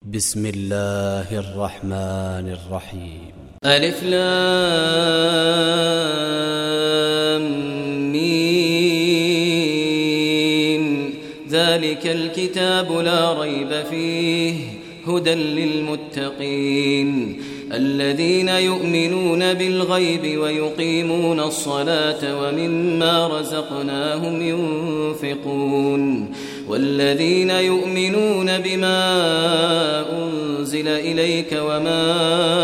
بسم الله الرحمن الرحيم. ألف لام ميم. ذلك الكتاب لا ريب فيه هدى للمتقين الذين يؤمنون بالغيب ويقيمون الصلاة ومما رزقناهم ينفقون والذين يؤمنون بما أنزل إليك وما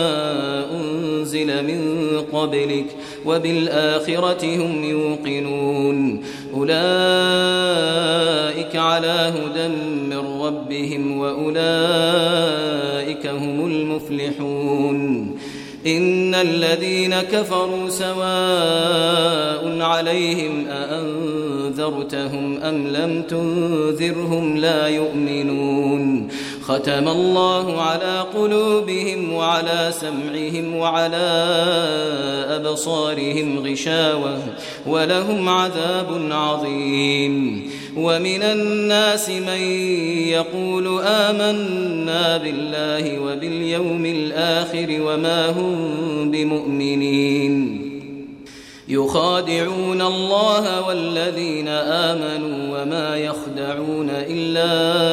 أنزل من قبلك وبالآخرة هم يوقنون أولئك على هدى من ربهم وأولئك هم المفلحون. إن الذين كفروا سواء عليهم أأنذرتهم أم لم تنذرهم لا يؤمنون. ختم الله على قلوبهم وعلى سمعهم وعلى أبصارهم غشاوة ولهم عذاب عظيم. ومن الناس من يقول آمنا بالله وباليوم الآخر وما هم بمؤمنين يخادعون الله والذين آمنوا وما يخدعون إلا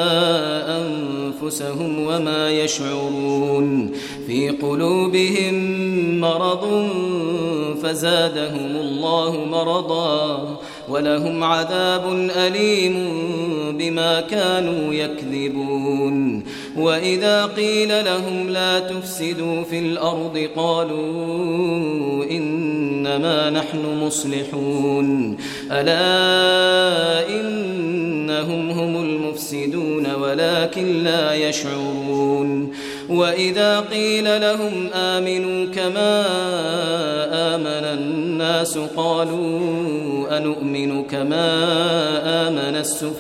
أنفسهم وما يشعرون. في قلوبهم مرض فزادهم الله مرضا ولهم عذاب أليم بما كانوا يكذبون. وإذا قيل لهم لا تفسدوا في الأرض قالوا إنما نحن مصلحون ألا إنهم هم المفسدون ولكن لا يشعرون. وإذا قيل لهم آمنوا كما آمن الناس قالوا أنؤمن كما آمن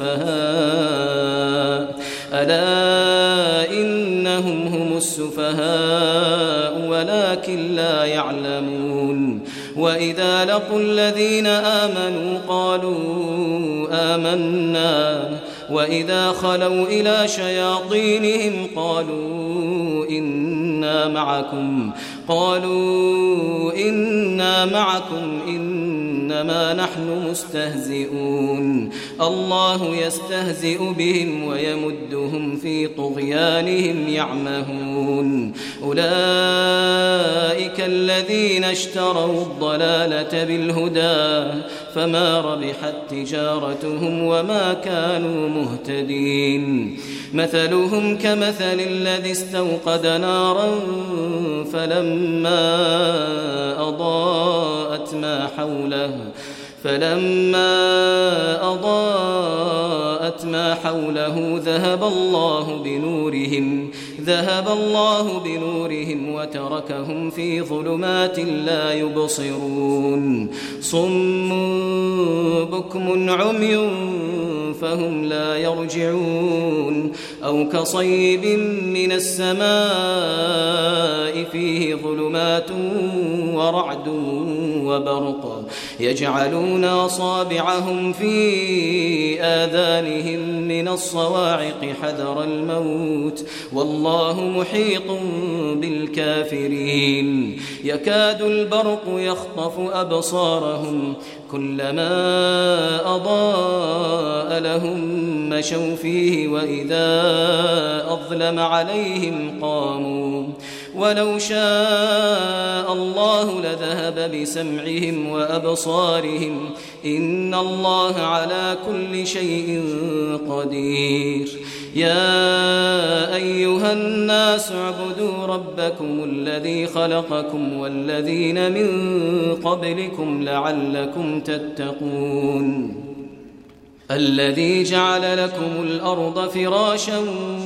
السفهاء ألا إنهم هم السفهاء ولكن لا يعلمون. وإذا لقوا الذين آمنوا قالوا آمنا وإذا خلوا إلى شياطينهم قالوا إنا معكم إنما نحن مستهزئون. الله يستهزئ بهم ويمدهم في طغيانهم يعمهون. أولئك الذين اشتروا الضلالة بالهدى فما ربحت تجارتهم وما كانوا مهتدين. مثلهم كمثل الذي استوقد نارا فلما أضاءت ما حوله ذهب الله بنورهم وتركهم في ظلمات لا يبصرون. صم بكم عمي فهم لا يرجعون. أو كصيب من السماء فيه ظلمات ورعد وبرق يجعلون أصابعهم في آذانهم من الصواعق حذر الموت والله محيط بالكافرين. يكاد البرق يخطف أبصارهم كلما أضاء لهم مشوا فيه وإذا أظلم عليهم قاموا ولو شاء الله لذهب بسمعهم وأبصارهم إن الله على كل شيء قدير. يا أيها الناس اعبدوا ربكم الذي خلقكم والذين من قبلكم لعلكم تتقون. الذي جعل لكم الأرض فراشا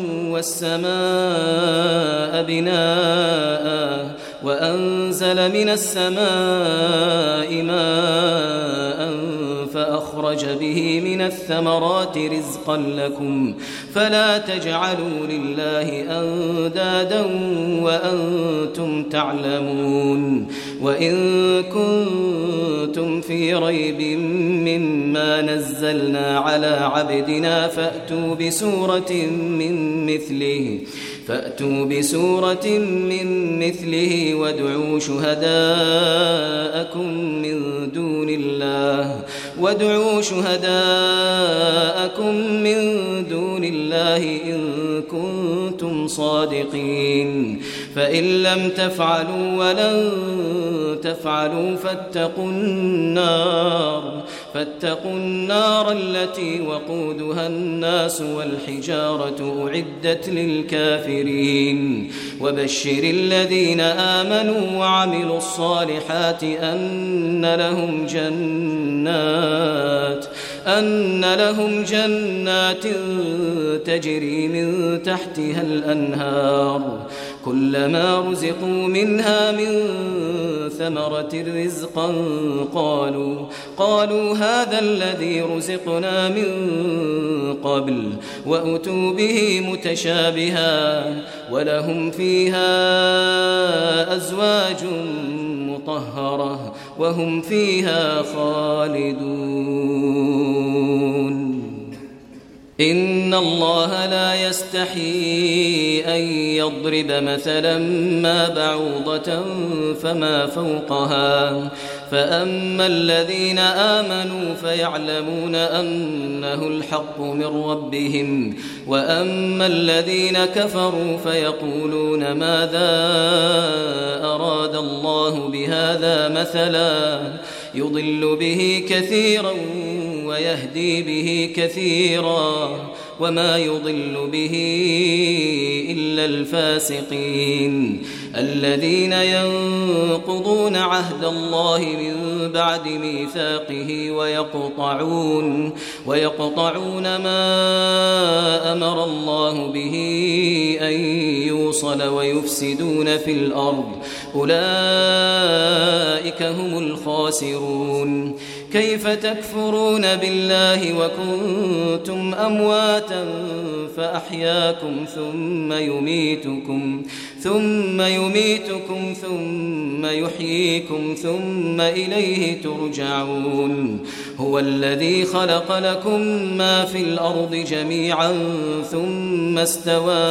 والسماء بناء وأنزل من السماء ماء فأخرج به من الثمرات رزقا لكم فلا تجعلوا لله أندادا وأنتم تعلمون. وإن كنتم في ريب مما نزلنا على عبدنا فأتوا فأتوا بسورة من مثله وادعوا شهداءكم من دون الله إن كنتم صادقين فإن لم تفعلوا ولن تفعلوا فاتقوا النار التي وقودها الناس والحجارة أعدت للكافرين وبشر الذين آمنوا وعملوا الصالحات أن لهم جنات تجري من تحتها الأنهار كلما رزقوا منها من ثمرة رزقا قالوا هذا الذي رزقنا من قبل وأتوا به متشابها ولهم فيها أزواج مطهرة وهم فيها خالدون إن الله لا يستحيي أن يضرب مثلا ما بعوضة فما فوقها فأما الذين آمنوا فيعلمون أنه الحق من ربهم وأما الذين كفروا فيقولون ماذا أراد الله بهذا مثلا يضل به كثيرا ويهدي به كثيرا وما يضل به إلا الفاسقين الذين ينقضون عهد الله من بعد ميثاقه ويقطعون ما أمر الله به أن يوصل ويفسدون في الأرض أولئك هم الخاسرون كيف تكفرون بالله وكنتم أمواتا فأحياكم ثم يميتكم ثم يحييكم ثم إليه ترجعون هو الذي خلق لكم ما في الأرض جميعا ثم استوى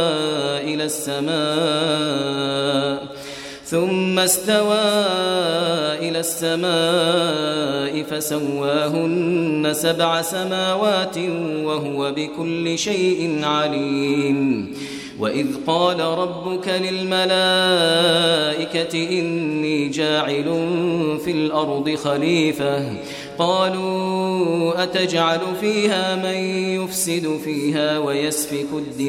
إلى السماء فسواهن 7 سماوات وهو بكل شيء عليم وإذ قال ربك للملائكة إني جاعل في الأرض خليفة قالوا أتجعل فيها من يفسد فيها ويسفك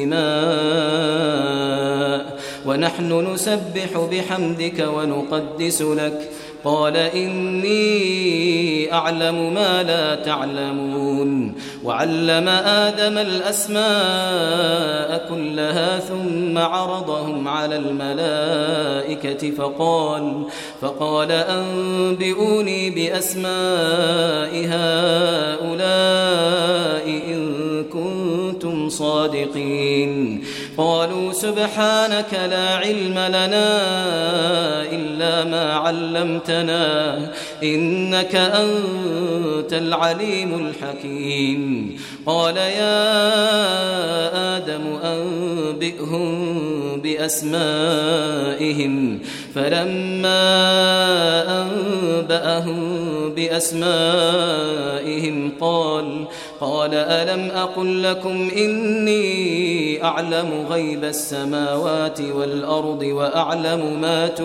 الدماء ونحن نسبح بحمدك ونقدس لك قال إني أعلم ما لا تعلمون وعلم آدم الأسماء كلها ثم عرضهم على الملائكة فقال أنبئوني بأسماء هؤلاء إن كنتم صادقين قالوا سبحانك لا علم لنا إلا ما علمتنا إنك أنت العليم الحكيم قال يا آدم أنبئهم بأسمائهم فلما أنبأهم بأسمائهم قال ألم أقل لكم إني أعلم غيب السماوات والأرض وأعلم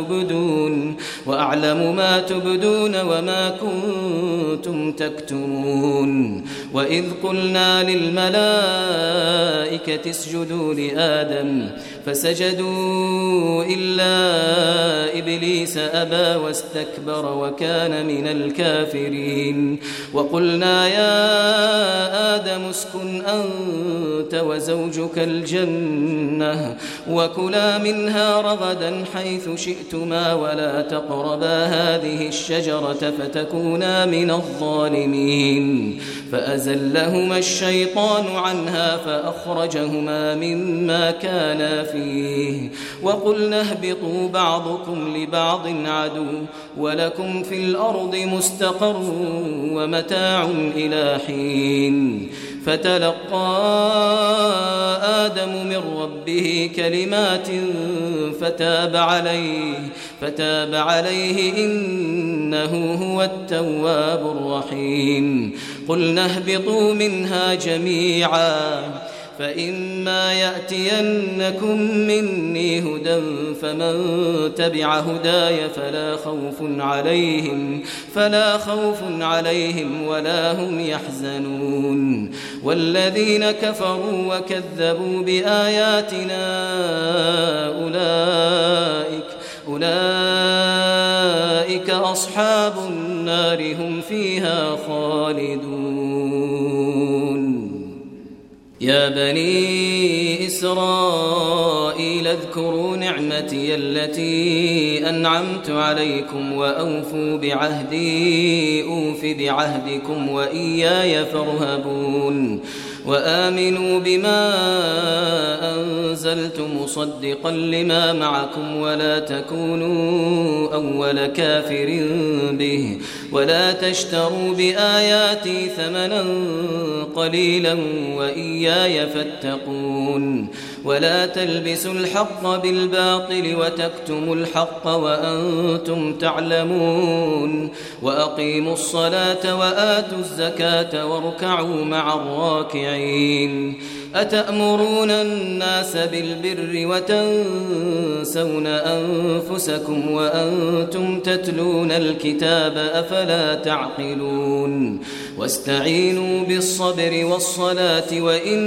ما تبدون وما كنتم تكتمون وإذ قلنا للملائكة اسجدوا لآدم فسجدوا إلا إبليس أبى واستكبر وكان من الكافرين وقلنا يا آدم اسكن أنت وزوجك الجنة وكلا منها رغدا حيث شئتما ولا تقربا هذه الشجرة فتكونا من الظالمين فأزلهما الشيطان عنها فأخرجهما مما كانا فيه وقلنا اهبطوا بعضكم لبعض عدو ولكم في الأرض مستقر ومتاع إلى حين فتلقى آدم من ربه كلمات فتاب عليه إنه هو التواب الرحيم. قلنا اهبطوا منها جميعا فإما يأتينكم مني هدى فمن تبع هداي فلا خوف عليهم ولا هم يحزنون. والذين كفروا وكذبوا بآياتنا أولئك أصحاب النار هم فيها خالدون. يا بني إسرائيل اذكروا نعمتي التي أنعمت عليكم وأوفوا بعهدي أوف بعهدكم وإياي فارهبون. وآمنوا بما أنزلت مصدقا لما معكم ولا تكونوا أول كافر به ولا تشتروا بآياتي ثمنا قليلا وإياي فاتقون. ولا تلبسوا الحق بالباطل وتكتموا الحق وأنتم تعلمون. وأقيموا الصلاة وآتوا الزكاة واركعوا مع الراكعين. أتأمرون الناس بالبر وتنسون أنفسكم وأنتم تتلون الكتاب أفلا تعقلون. واستعينوا بالصبر والصلاة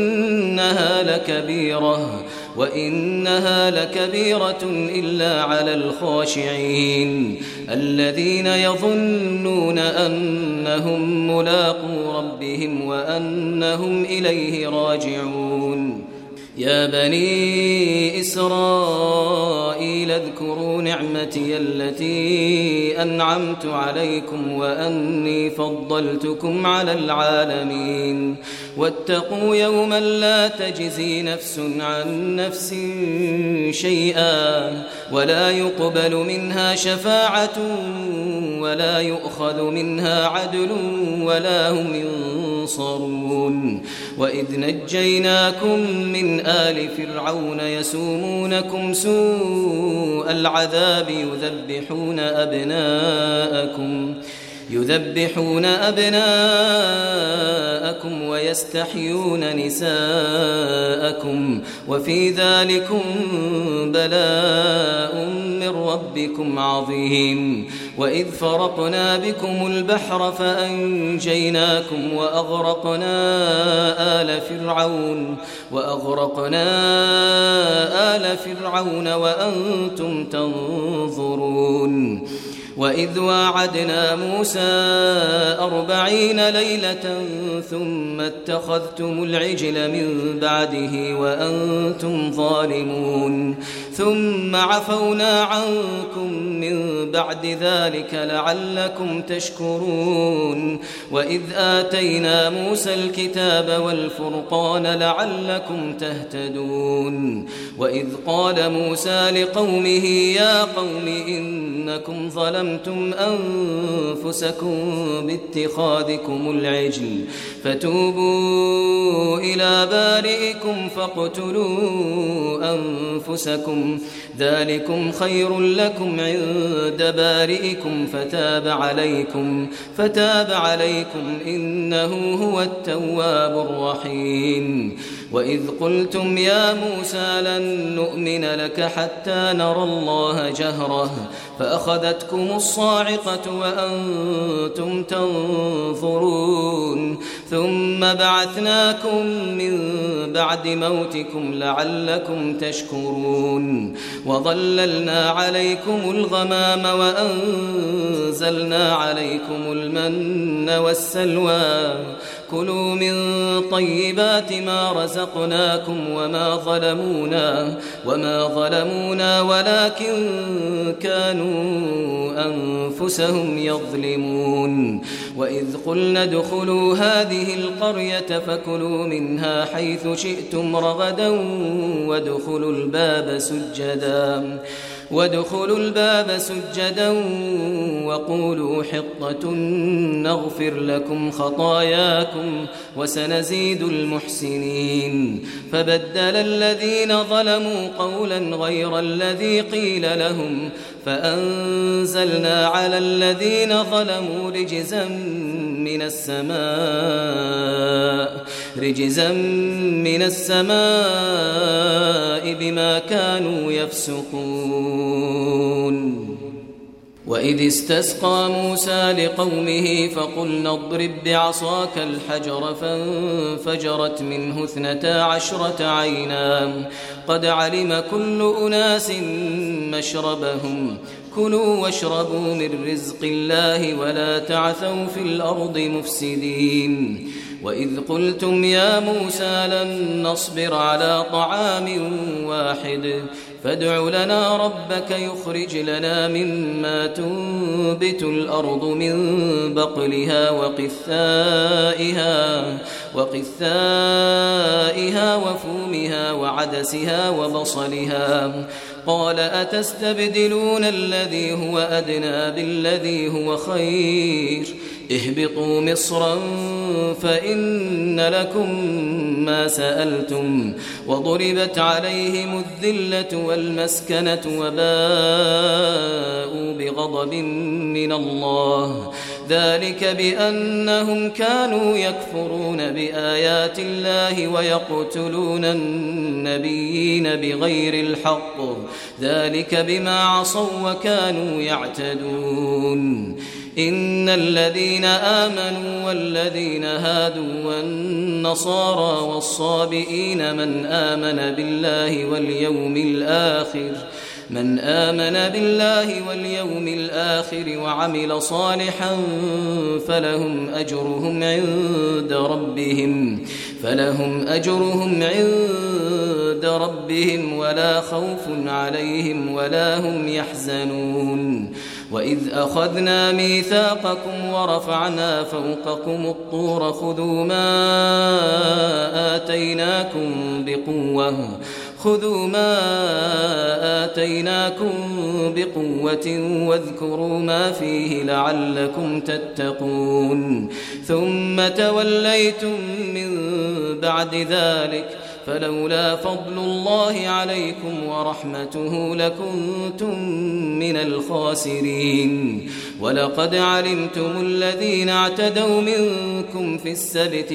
وإنها لكبيرة إلا على الخاشعين الذين يظنون أنهم ملاقو ربهم وأنهم إليه راجعون. يا بني إسرائيل اذكروا نعمتي التي أنعمت عليكم وأني فضلتكم على العالمين. واتقوا يوما لا تجزي نفس عن نفس شيئا ولا يقبل منها شفاعة ولا يؤخذ منها عدل ولا هم ينصرون. وإذ نجيناكم من آل فرعون يسومونكم سوء العذاب يذبحون أبناءكم ويستحيون نساءكم وفي ذلكم بلاء من ربكم عظيم. وإذ فرقنا بكم البحر فأنجيناكم وأغرقنا آل فرعون وأنتم تنظرون. وإذ واعدنا موسى 40 ليلة ثم اتخذتم العجل من بعده وأنتم ظالمون ثم عفونا عنكم من بعد ذلك لعلكم تشكرون. وإذ آتينا موسى الكتاب والفرقان لعلكم تهتدون. وإذ قال موسى لقومه يا قوم إنكم ظلمتم أنفسكم باتخاذكم العجل فتوبوا إلى بارئكم فاقتلوا أنفسكم ذلكم خير لكم عند بارئكم فتاب عليكم إنه هو التواب الرحيم. وإذ قلتم يا موسى لن نؤمن لك حتى نرى الله جهرة فأخذتكم الصاعقة وأنتم تنظرون ثم بعثناكم من بعد موتكم لعلكم تشكرون. وظللنا عليكم الغمام وأنزلنا عليكم المن والسلوى كلوا من طيبات ما رزقناكم وما ظلمونا ولكن كانوا أنفسهم يظلمون. وإذ قلنا ادخلوا هذه القرية فكلوا منها حيث شئتم رغدا وادخلوا الباب سجدا وقولوا حطة نغفر لكم خطاياكم وسنزيد المحسنين. فبدل الذين ظلموا قولا غير الذي قيل لهم فأنزلنا على الذين ظلموا رجزا من السماء بما كانوا يفسقون. وإذ استسقى موسى لقومه فقلنا اضرب بعصاك الحجر فانفجرت منه 12 عينا قد علم كل أناس مشربهم كلوا واشربوا من رزق الله ولا تعثوا في الأرض مفسدين. وإذ قلتم يا موسى لن نصبر على طعام واحد فادع لنا ربك يخرج لنا مما تنبت الأرض من بقلها وقثائها وفومها وعدسها وبصلها قال أتستبدلون الذي هو أدنى بالذي هو خير اهبطوا مصرا فإن لكم ما سألتم وضربت عليهم الذلة والمسكنة وباءوا بغضب من الله ذلك بأنهم كانوا يكفرون بآيات الله ويقتلون النبيين بغير الحق ذلك بما عصوا وكانوا يعتدون. إن الذين آمنوا والذين هادوا والنصارى والصابئين من آمن بالله واليوم الآخر وعمل صالحا فلهم أجرهم عند ربهم ولا خوف عليهم ولا هم يحزنون. وإذ أخذنا ميثاقكم ورفعنا فوقكم الطور خذوا ما آتيناكم بقوة واذكروا ما فيه لعلكم تتقون. ثم توليتم من بعد ذلك فلولا فضل الله عليكم ورحمته لكنتم من الخاسرين. ولقد علمتم الذين اعتدوا منكم في السبت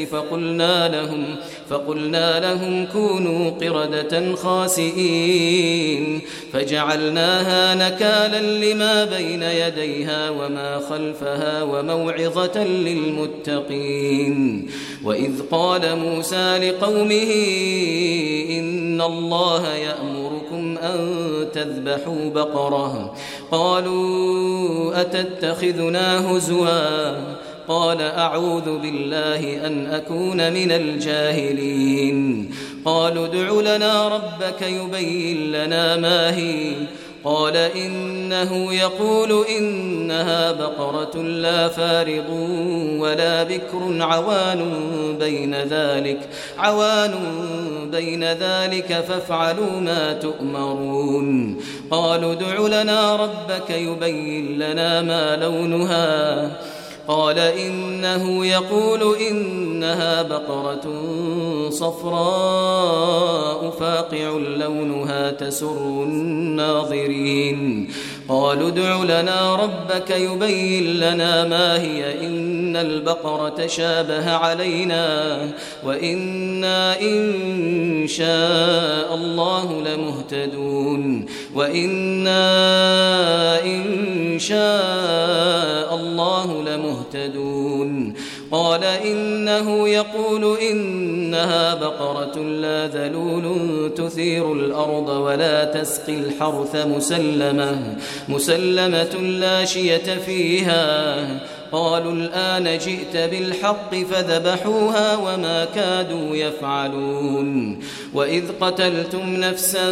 فقلنا لهم كونوا قردة خاسئين فجعلناها نكالا لما بين يديها وما خلفها وموعظة للمتقين. وإذ قال موسى لقومه إن الله يأمركم أن تذبحوا بقرة قالوا أتتخذنا هزوا قال أعوذ بالله أن أكون من الجاهلين. قالوا ادع لنا ربك يبين لنا ما هي قال إنه يقول إنها بقرة لا فارض ولا بكر عوان بين ذلك فافعلوا ما تؤمرون. قالوا ادع لنا ربك يبين لنا ما لونها قال إنه يقول إنها بقرة صفراء فاقع لونها تسر الناظرين. قالوا ادع لنا ربك يبين لنا ما هي إن البقرة شابه علينا وإنا إن شاء الله لمهتدون. قال إنه يقول إنها بقرة لا ذلول تثير الأرض ولا تسقي الحرث مسلمة لا شية فيها. قالوا الآن جئت بالحق فذبحوها وما كادوا يفعلون. وإذ قتلتم نفسا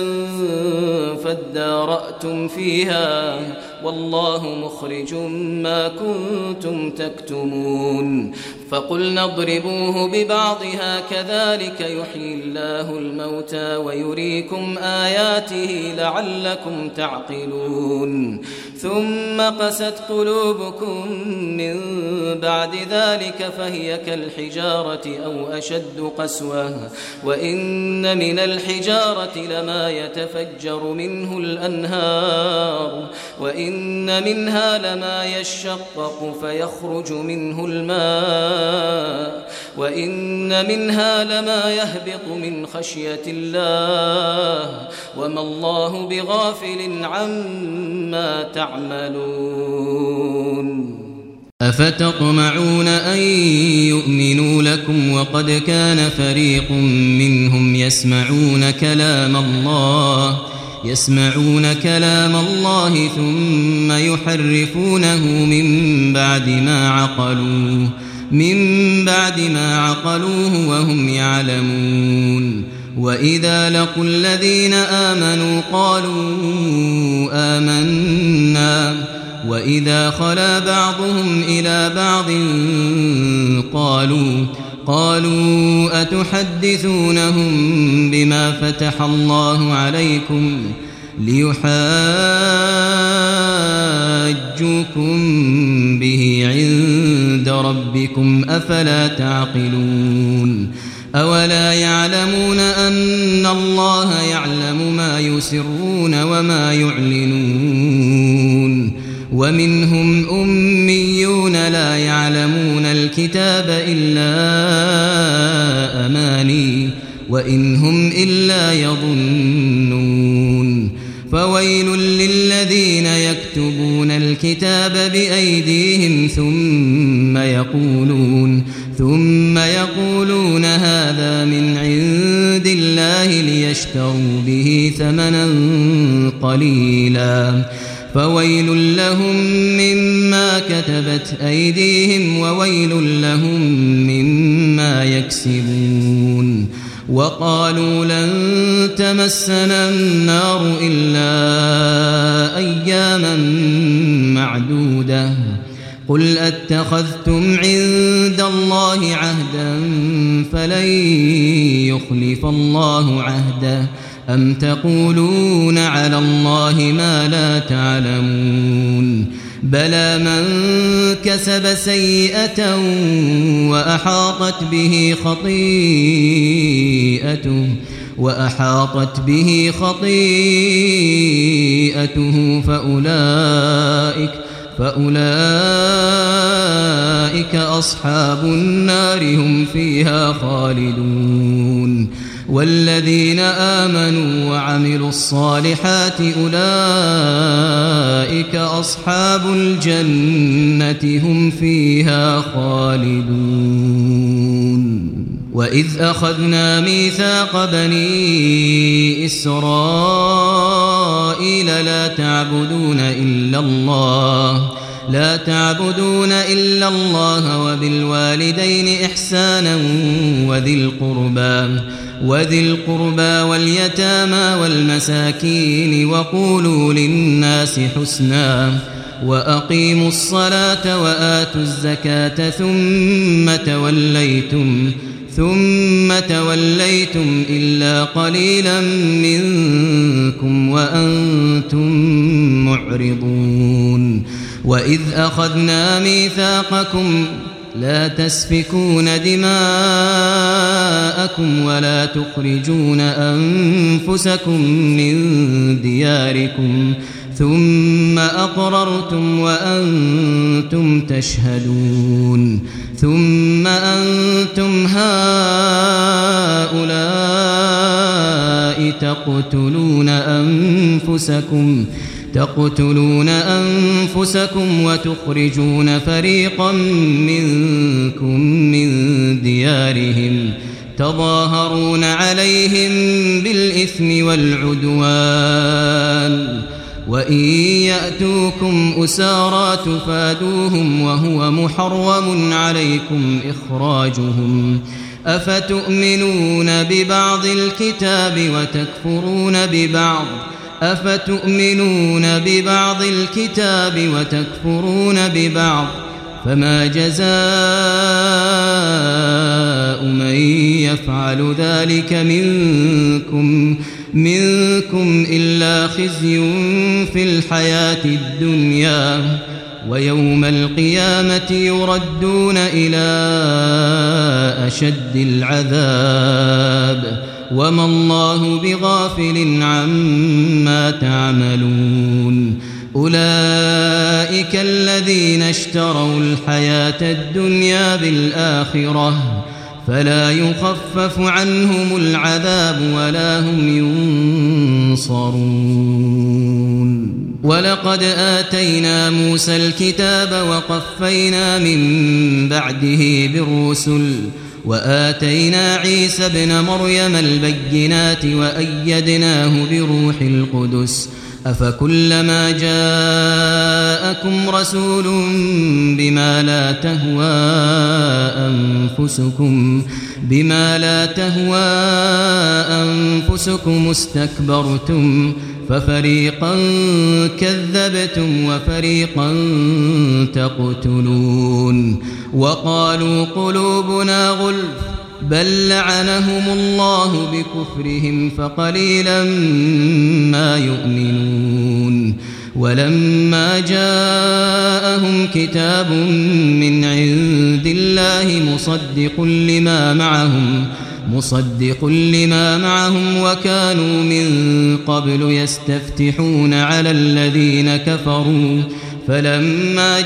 فادارأتم فيها والله مخرج ما كنتم تكتمون فقلنا اضربوه ببعضها كذلك يحيي الله الموتى ويريكم آياته لعلكم تعقلون ثم قست قلوبكم من بعد ذلك فهي كالحجارة أو أشد قسوة وإن من الحجارة لما يتفجر منه الأنهار وإن منها لما يشقق فيخرج منه الماء وإن منها لما يهبط من خشية الله وما الله بغافل عما تعملون أفتطمعون أن يؤمنوا لكم وقد كان فريق منهم يسمعون كلام الله ثم يحرفونه من بعد ما عقلوه وهم يعلمون وإذا لقوا الذين آمنوا قالوا آمنا وإذا خلا بعضهم إلى بعض قالوا أتحدثونهم بما فتح الله عليكم ليحاجوكم به عند ربكم أفلا تعقلون أولا يعلمون أن الله يعلم ما يسرون وما يعلنون ومنهم أميون لا يعلمون الكتاب إلا أماني وإن هم إلا يظنون فويل للذين يكتبون الكتاب بأيديهم ثم يقولون هذا من عند الله ليشتروا به ثمنا قليلا فويل لهم مما كتبت أيديهم وويل لهم مما يكسبون وقالوا لن تمسنا النار إلا أياما معدودة قل أتخذتم عند الله عهدا فلن يخلف الله عهده أم تقولون على الله ما لا تعلمون بلى من كسب سيئة وأحاطت به خطيئته فأولئك أصحاب النار هم فيها خالدون والذين آمنوا وعملوا الصالحات أولئك أصحاب الجنة هم فيها خالدون وإذ أخذنا ميثاق بني إسرائيل لا تعبدون إلا الله وبالوالدين إحسانا وذي القربى واليتامى والمساكين وقولوا للناس حسنا وأقيموا الصلاة وآتوا الزكاة ثم توليتم إلا قليلا منكم وأنتم معرضون وإذ أخذنا ميثاقكم لا تسفكون دماءكم ولا تخرجون أنفسكم من دياركم ثم أقررتم وأنتم تشهدون ثم أنتم هؤلاء تقتلون أنفسكم وتخرجون فريقا منكم من ديارهم تظاهرون عليهم بالإثم والعدوان وإن يأتوكم أسارى تفادوهم وهو محرم عليكم إخراجهم أفتؤمنون ببعض الكتاب وتكفرون ببعض فما جزاء من يفعل ذلك منكم إلا خزي في الحياة الدنيا ويوم القيامة يردون إلى أشد العذاب وما الله بغافل عما تعملون أولئك الذين اشتروا الحياة الدنيا بالآخرة فلا يخفف عنهم العذاب ولا هم ينصرون ولقد آتينا موسى الكتاب وقفينا من بعده بالرسل وآتينا عيسى ابن مريم البينات وأيدناه بروح القدس أفكلما جاءكم رسول بما لا تهوى أنفسكم استكبرتم ففريقا كذبتم وفريقا تقتلون وقالوا قلوبنا غلف بل لعنهم الله بكفرهم فقليلا ما يؤمنون ولما جاءهم كتاب من عند الله مصدق لما معهم وكانوا من قبل يستفتحون على الذين كفروا فلما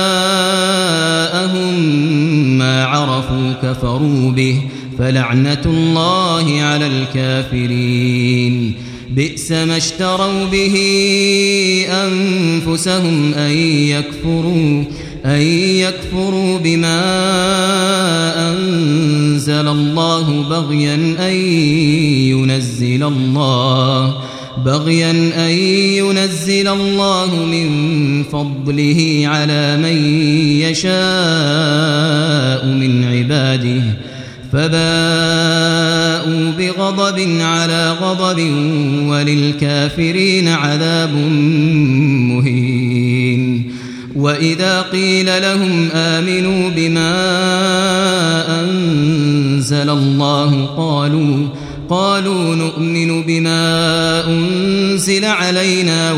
جاءهم ما عرفوا كفروا به فلعنة الله على الكافرين بئس ما اشتروا به أنفسهم أن يكفروا بما أنزل الله بغيا أن ينزل الله من فضله على من يشاء من عباده فباءوا بغضب على غضب وللكافرين عذاب مهين وإذا قيل لهم آمنوا بما أنزل الله قالوا نؤمن بما أنزل علينا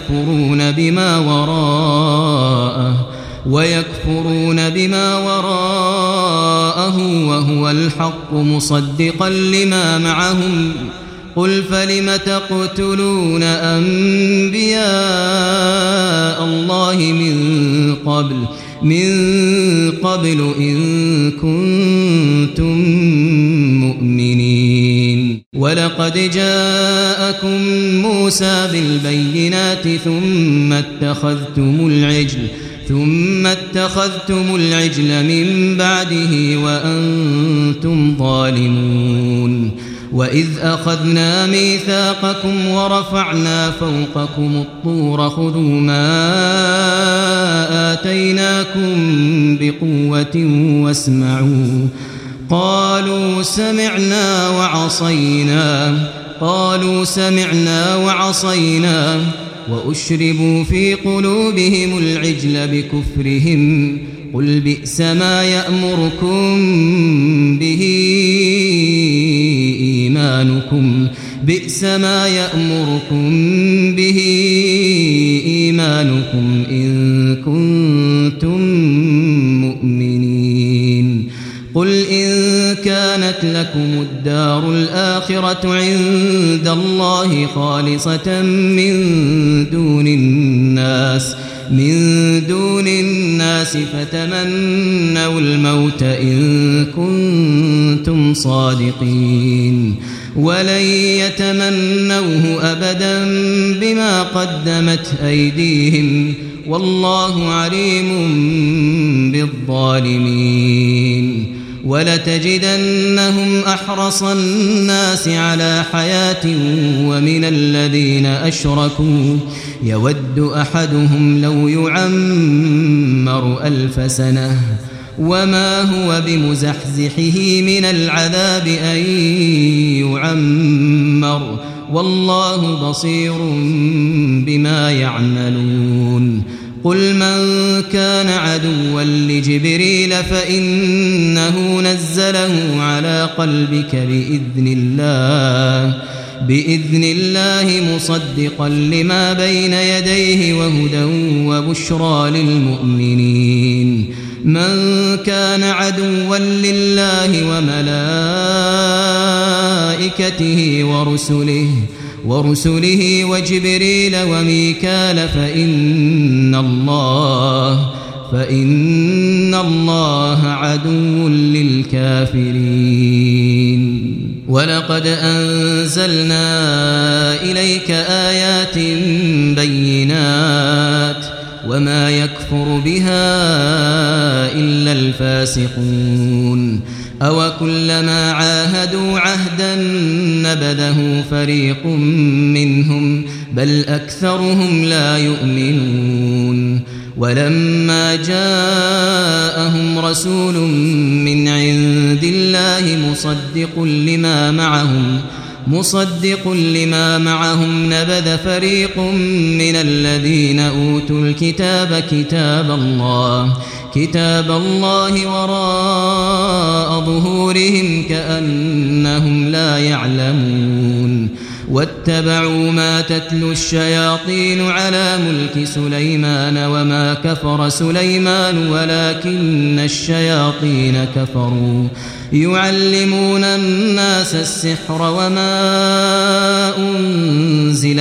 ويكفرون بما وراءه وهو الحق مصدقا لما معهم قل فلم تقتلون أنبياء الله من قبل إن كنتم مؤمنين ولقد جاءكم موسى بالبينات ثم اتخذتم العجل من بعده وأنتم ظالمون وإذ أخذنا ميثاقكم ورفعنا فوقكم الطور خذوا ما آتيناكم بقوة واسمعوا قالوا سمعنا وعصينا وأشربوا في قلوبهم العجل بكفرهم قل بئس ما يأمركم به إيمانكم إن كنتم مؤمنين قل إن كانت لكم الدار الآخرة عند الله خالصة من دون الناس فتمنوا الموت إن كنتم صادقين ولن يتمنوه أبدا بما قدمت أيديهم والله عليم بالظالمين ولتجدنهم أحرص الناس على حياة ومن الذين أشركوا يود أحدهم لو يعمر 1000 سنة وما هو بمزحزحه من العذاب أن يعمر والله بصير بما يعملون قل من كان عدوا لجبريل فإنه نزله على قلبك بإذن الله مصدقا لما بين يديه وهدى وبشرى للمؤمنين من كان عدوا لله وملائكته ورسله وجبريل وميكال فإن الله عدو للكافرين ولقد أنزلنا إليك آيات بينات وما يكفر بها إلا الفاسقون أوكلما عاهدوا عهدا نبذه فريق منهم بل أكثرهم لا يؤمنون ولما جاءهم رسول من عند الله مصدق لما معهم نبذ فريق من الذين أوتوا الكتاب كتاب الله وراء ظهورهم كأنهم لا يعلمون واتبعوا ما تتلو الشياطين على ملك سليمان وما كفر سليمان ولكن الشياطين كفروا يعلمون الناس السحر وما أنزل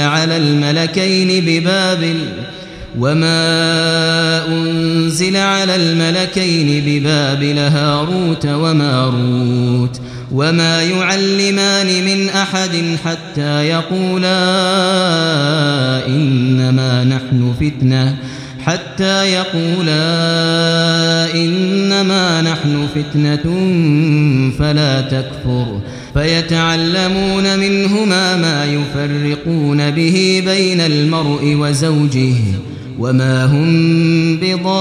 على الملكين ببابل هاروت وماروت وما يعلمان من أحد حتى يقولا إنما نحن فتنة فلا تكفر فيتعلمون منهما ما يفرقون به بين المرء وزوجه وما هم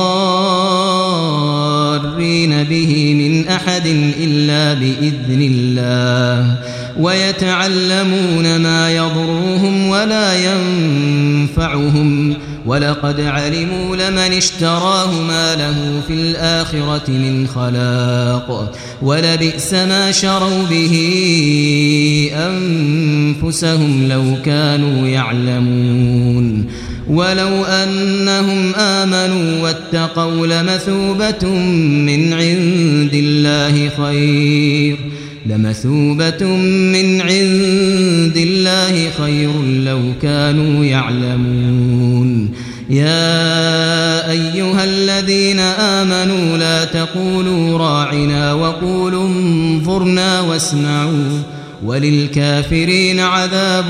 بضارين به من أحد إلا بإذن الله ويتعلمون ما يضرهم ولا ينفعهم ولقد علموا لمن اشتراه ما له في الآخرة من خلاق ولبئس ما شروا به أنفسهم لو كانوا يعلمون ولو أنهم آمنوا واتقوا لمثوبة من عند الله خير لو كانوا يعلمون يا أيها الذين آمنوا لا تقولوا راعنا وقولوا انظرنا واسمعوا وللكافرين عذاب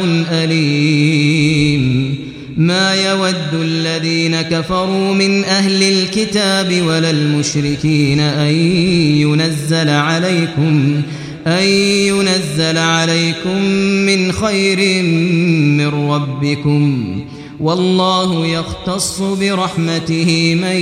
أليم ما يود الذين كفروا من أهل الكتاب ولا المشركين أن ينزل عليكم من خير من ربكم والله يختص برحمته من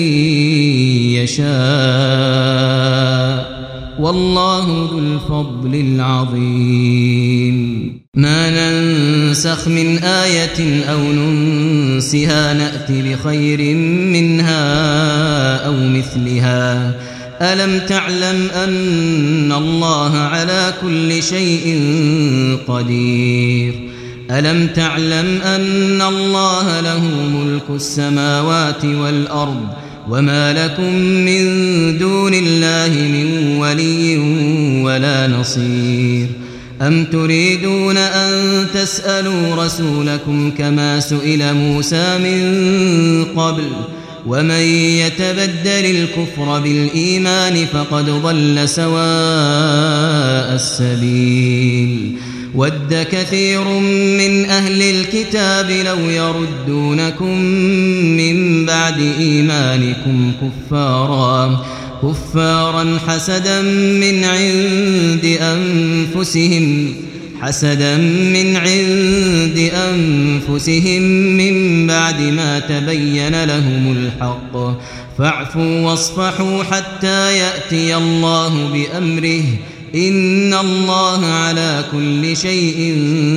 يشاء والله ذو الفضل العظيم ما ننسخ من آية أو ننسها نأتي بخير منها أو مثلها ألم تعلم أن الله على كل شيء قدير ألم تعلم أن الله له ملك السماوات والأرض وما لكم من دون الله من ولي ولا نصير أم تريدون أن تسألوا رسولكم كما سئل موسى من قبل ومن يتبدل الكفر بالإيمان فقد ضل سواء السبيل ود كثير من أهل الكتاب لو يردونكم من بعد إيمانكم كفارا حسدا من عند حسدا من عند أنفسهم من بعد ما تبين لهم الحق فاعفوا واصفحوا حتى يأتي الله بأمره إن الله على كل شيء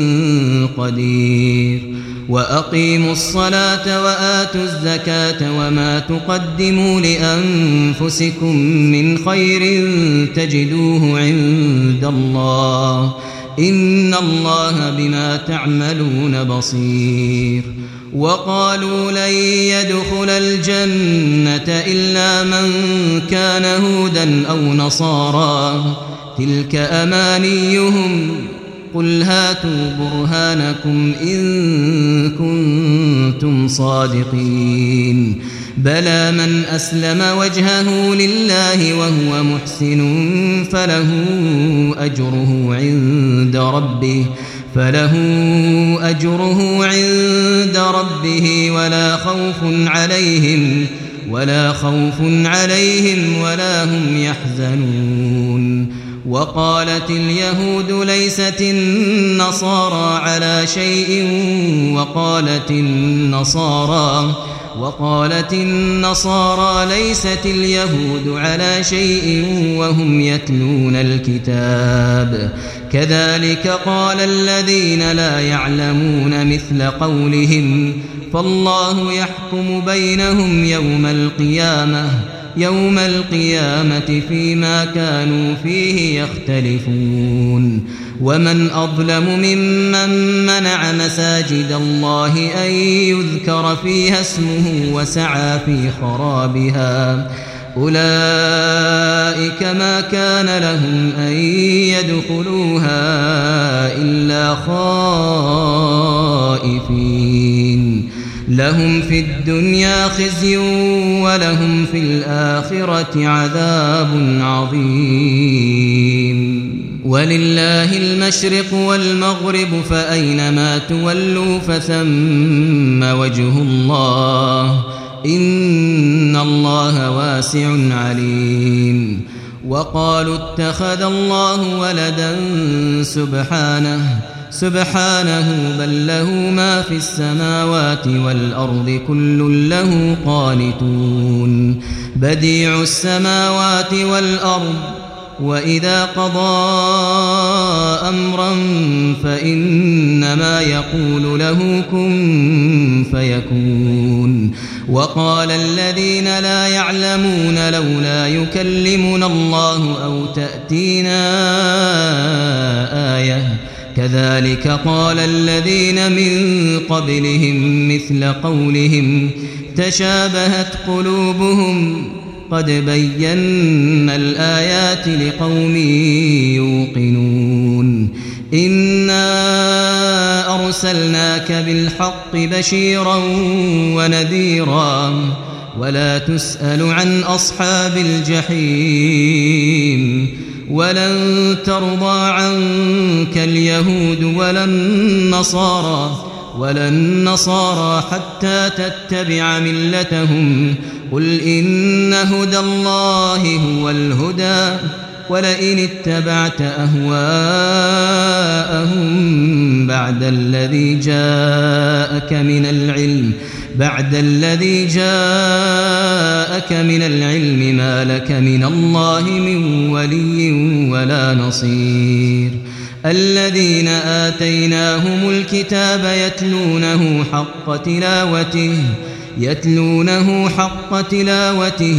قدير وأقيموا الصلاة وآتوا الزكاة وما تقدموا لأنفسكم من خير تجدوه عند الله إن الله بما تعملون بصير وقالوا لن يدخل الجنة إلا من كان هودا أو نصارى تلك أمانيهم قل هاتوا برهانكم إن كنتم صادقين بلى من أسلم وجهه لله وهو محسن فله أجره عند ربه ولا خوف عليهم ولا هم يحزنون وقالت اليهود ليست النصارى على شيء وقالت النصارى ليست اليهود على شيء وهم يتلون الكتاب كذلك قال الذين لا يعلمون مثل قولهم فالله يحكم بينهم يوم القيامة فيما كانوا فيه يختلفون ومن أظلم ممن منع مساجد الله أن يذكر فيها اسمه وسعى في خرابها أولئك ما كان لهم أن يدخلوها إلا خائفين لهم في الدنيا خزي ولهم في الآخرة عذاب عظيم ولله المشرق والمغرب فأينما تولوا فثم وجه الله إن الله واسع عليم وقالوا اتخذ الله ولدا سبحانه بل له ما في السماوات والأرض كل له قانتون بديع السماوات والأرض وإذا قضى أمرا فإنما يقول له كن فيكون وقال الذين لا يعلمون لولا يكلمنا الله أو تأتينا آية كذلك قال الذين من قبلهم مثل قولهم تشابهت قلوبهم قد بينا الآيات لقوم يوقنون إنا أرسلناك بالحق بشيرا ونذيرا ولا تسأل عن أصحاب الجحيم ولن ترضى عنك اليهود ولا النصارى حتى تتبع ملتهم قل إن هدى الله هو الهدى ولئن اتبعت أهواءهم بعد الذي جاءك من العلم ما لك من الله من ولي ولا نصير الذين آتيناهم الكتاب يتلونه حق تلاوته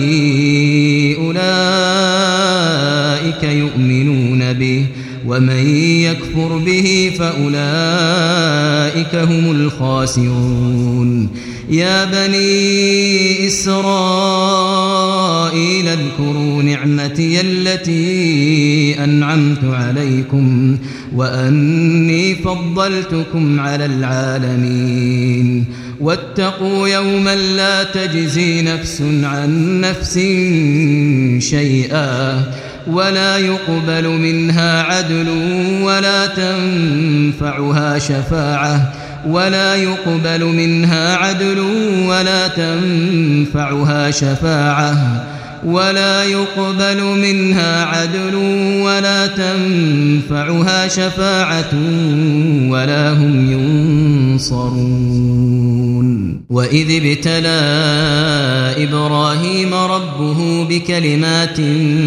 أولئك يؤمنون به ومن يكفر به فأولئك هم الخاسرون يا بني إسرائيل اذكروا نعمتي التي أنعمت عليكم وأني فضلتكم على العالمين واتقوا يوما لا تجزي نفس عن نفس شيئا ولا يقبل منها عدل ولا تنفعها شفاعة ولا يقبل منها عدل ولا تنفعها شفاعة ولا هم ينصرون. وإذ ابتلى إبراهيم ربه بكلمات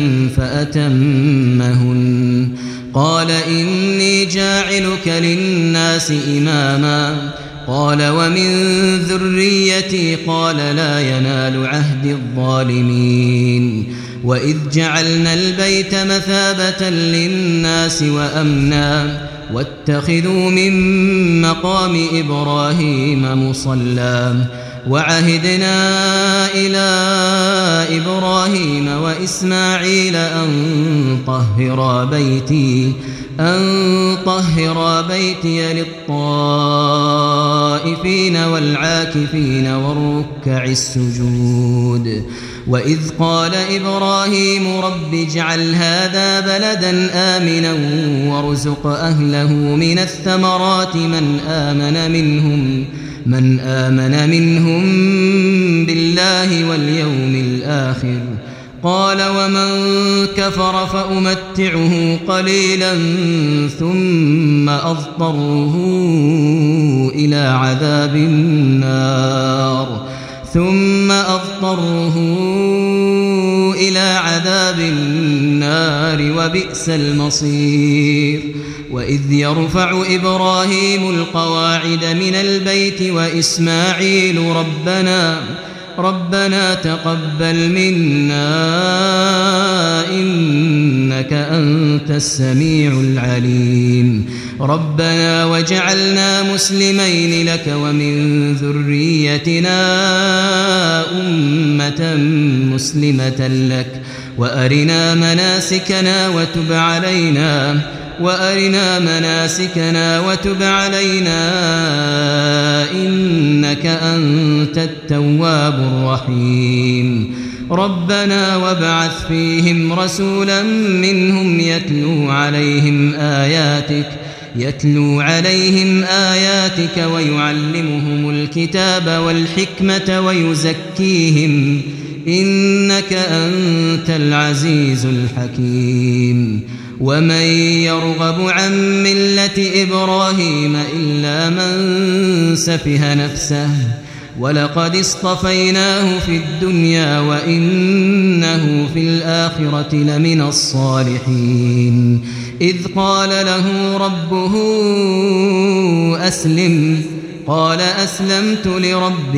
فأتمهن قال إني جاعلك للناس إماما قال ومن ذريتي قال لا ينال عهد الظالمين. وإذ جعلنا البيت مثابة للناس وأمنا واتخذوا من مقام إبراهيم مصلى وعهدنا إلى إبراهيم وإسماعيل أن طهر بيتي للطائفين والعاكفين والركع السجود. وإذ قال إبراهيم رب اجعل هذا بلدا آمنا وارزق أهله من الثمرات من آمن منهم بالله واليوم الآخر قال ومن كفر فأمتعه قليلا ثم أضطره إلى عذاب النار وبئس المصير. وإذ يرفع إبراهيم القواعد من البيت وإسماعيل ربنا تقبل منا إنك أنت السميع العليم ربنا وجعلنا مسلمين لك ومن ذريتنا أمة مسلمة لك وأرنا مناسكنا وتب علينا إنك أنت التواب الرحيم ربنا وابعث فيهم رسولا منهم يتلو عليهم آياتك ويعلمهم الكتاب والحكمة ويزكيهم إنك أنت العزيز الحكيم. ومن يرغب عن ملة إبراهيم إلا من سفه نفسه ولقد اصطفيناه في الدنيا وإنه في الآخرة لمن الصالحين. إذ قال له ربه أسلم قال أسلمت لرب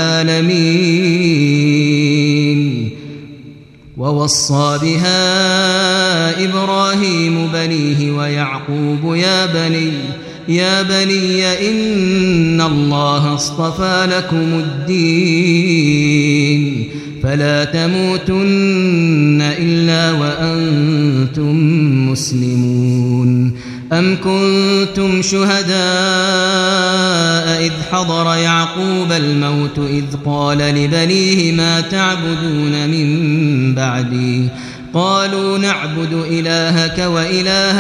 العالمين. ووصى بها إبراهيم بنيه ويعقوب يا بني إن الله اصطفى لكم الدين فلا تموتن إلا وأنتم مسلمون. أم كنتم شهداء إذ حضر يعقوب الموت إذ قال لبنيه ما تعبدون من بعدي قالوا نعبد إلهك وإله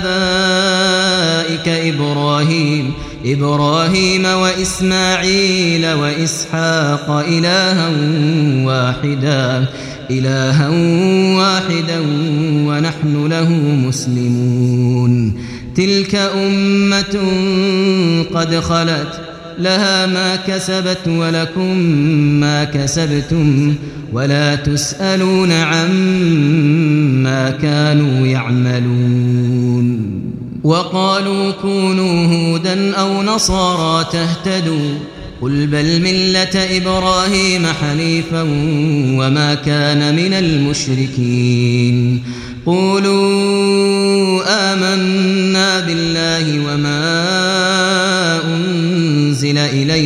آبائك إبراهيم وإسماعيل وإسحاق إلها واحدا ونحن له مسلمون. تلك أمة قد خلت لها ما كسبت ولكم ما كسبتم ولا تسألون عما كانوا يعملون. وقالوا كونوا هودا أو نصارى تهتدوا قل بل ملة إبراهيم حنيفا وما كان من المشركين. قولوا آمنا بالله وما أنزل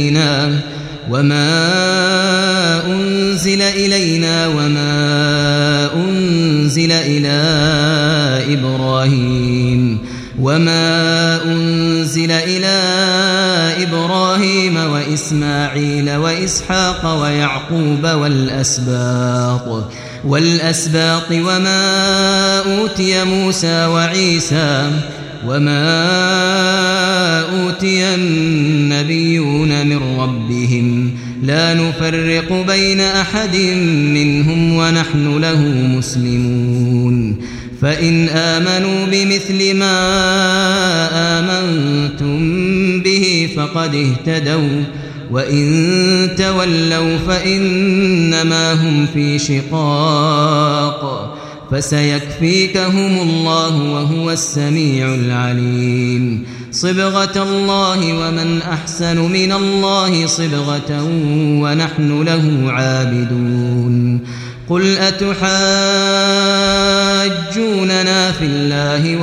إلينا وما أنزل إلى إبراهيم وإسماعيل وإسحاق ويعقوب والأسباط وما أوتي موسى وما أوتي النبيون من ربهم لا نفرق بين أحد منهم ونحن له مسلمون فإن آمنوا بمثل ما آمنتم به فقد اهتدوا وإن تولوا فإنما هم في شقاق فسيكفيكهم الله وهو السميع العليم صبغة الله ومن أحسن من الله صبغة ونحن له عابدون قل أتحاجوننا في الله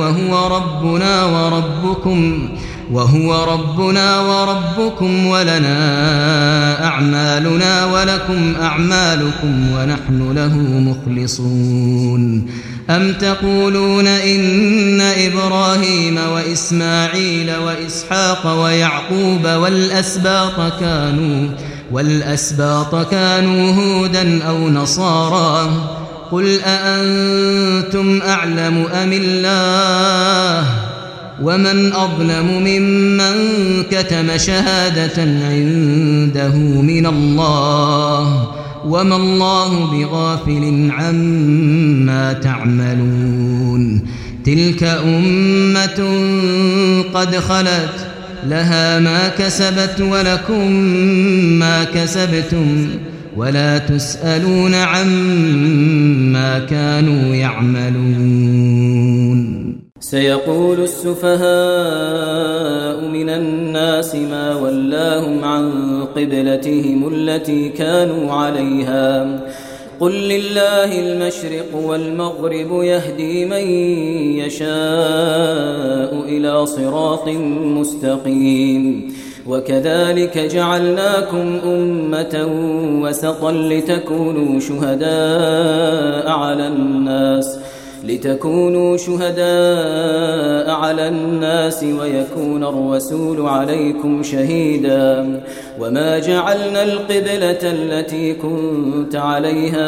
وهو ربنا وربكم ولنا أعمالنا ولكم أعمالكم ونحن له مخلصون أم تقولون إن إبراهيم وإسماعيل وإسحاق ويعقوب والأسباط كانوا هودا أو نصارى قل أأنتم أعلم أم الله ومن أظلم ممن كتم شهادة عنده من الله وما الله بغافل عما تعملون تلك أمة قد خلت لها ما كسبت ولكم ما كسبتم ولا تسألون عما كانوا يعملون سيقول السفهاء من الناس ما ولاهم عن قبلتهم التي كانوا عليها قل لله المشرق والمغرب يهدي من يشاء إلى صراط مستقيم وكذلك جعلناكم أمة وسطا لتكونوا شهداء على الناس ويكون الرسول عليكم شهيدا وما جعلنا القبلة التي كنت عليها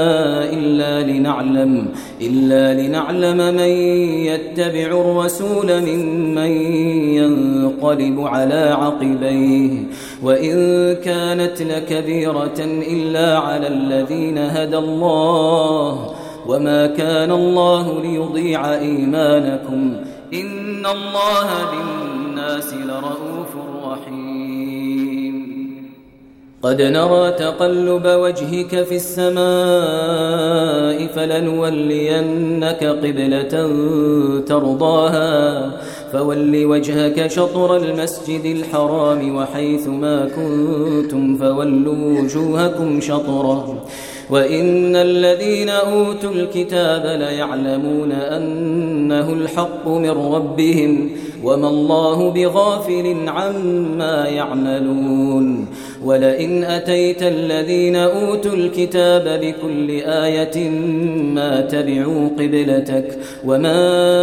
إلا لنعلم من يتبع الرسول ممن ينقلب على عقبيه وإن كانت لكبيرة إلا على الذين هدى الله وما كان الله ليضيع إيمانكم إن الله بالناس لرؤوف رحيم قد نرى تقلب وجهك في السماء فلنولينك قبلة ترضاها فول وجهك شطر المسجد الحرام وحيث ما كنتم فولوا وجوهكم شطره وإن الذين أوتوا الكتاب ليعلمون أنه الحق من ربهم وما الله بغافل عما يعملون ولئن أتيت الذين أوتوا الكتاب بكل آية ما تبعوا قبلتك وما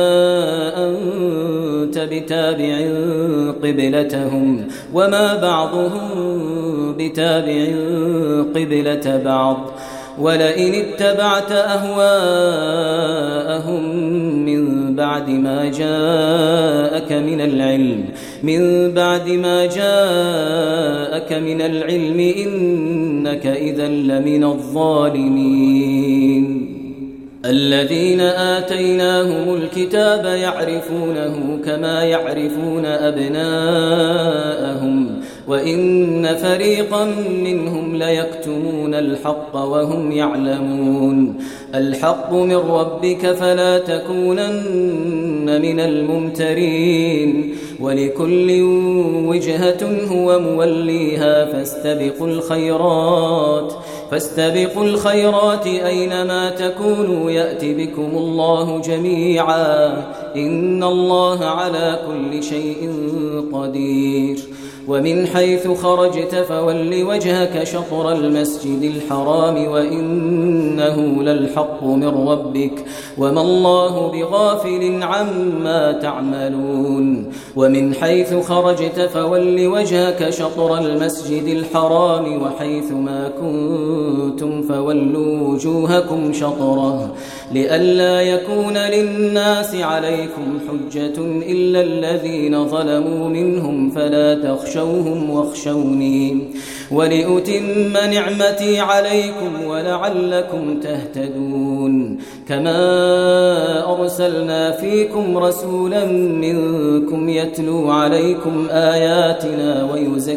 أنت بتابع قبلتهم وما بعضهم بتابع قبلة بعض ولئن اتبعت أهواءهم من بعد ما جاءك من العلم إنك إذا لمن الظالمين الذين آتيناهم الكتاب يعرفونه كما يعرفون أبناءهم وإن فريقا منهم ليكتمون الحق وهم يعلمون الحق من ربك فلا تكونن من الممترين ولكل وجهة هو موليها فاستبقوا الخيرات أينما تكونوا يأتي بكم الله جميعا إن الله على كل شيء قدير ومن حيث خرجت فول وجهك شطر المسجد الحرام وإنه للحق من ربك وما الله بغافل عما تعملون ومن حيث خرجت فول وجهك شطر المسجد الحرام وحيث ما كنتم فولوا وجوهكم شطره لئلا يكون للناس عليكم حجة إلا الذين ظلموا منهم فلا تخشوهم واخشوني ولأتم نعمتي عليكم ولعلكم تهتدون كما أرسلنا فيكم رسولا منكم يتلو عليكم آياتنا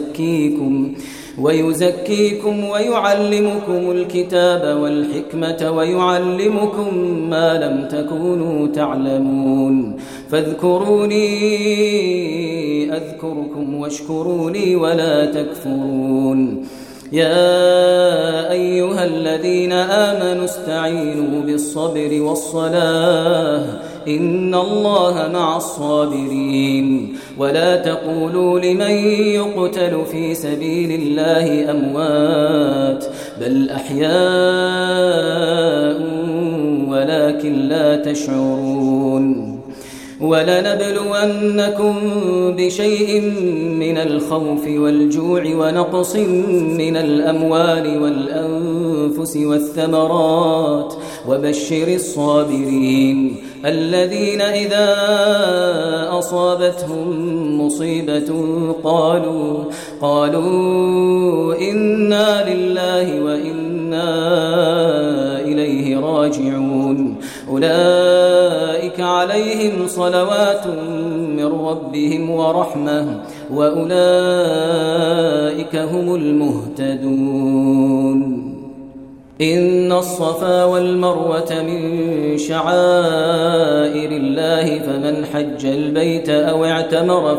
ويزكيكم ويعلمكم الكتاب والحكمة ويعلمكم ما لم تكونوا تعلمون فاذكروني أذكركم واشكروا لي ولا تكفرون يا أيها الذين آمنوا استعينوا بالصبر والصلاة إن الله مع الصابرين ولا تقولوا لمن يقتل في سبيل الله أموات بل أحياء ولكن لا تشعرون ولنبلونكم بشيء من الخوف والجوع ونقص من الأموال والأنفس والثمرات وبشر الصابرين الذين إذا أصابتهم مصيبة قالوا إنا لله وإنا إليه راجعون أولئك عليهم صلوات من ربهم ورحمة وأولئك هم المهتدون إن الصفا والمروة من شعائر الله فمن حج البيت أو اعتمر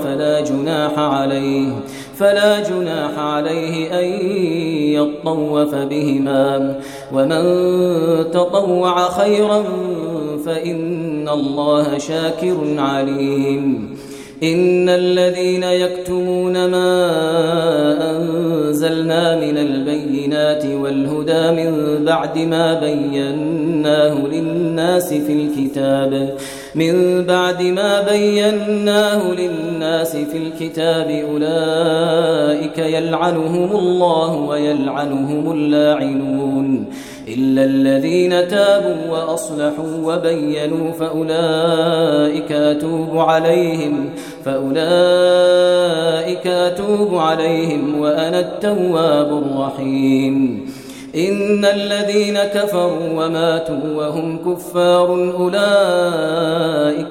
فلا جناح عليه أن يطوف بهما ومن تطوع خيرا فإن الله شاكر عليم إن الذين يكتمون ما أنزلنا من البينات والهدى من بعد ما بيناه للناس في الكتاب أولئك يلعنهم الله ويلعنهم اللاعنون إلا الذين تابوا وأصلحوا وبينوا فأولئك أتوب عليهم وأنا التواب الرحيم إن الذين كفروا وماتوا وهم كفار أولئك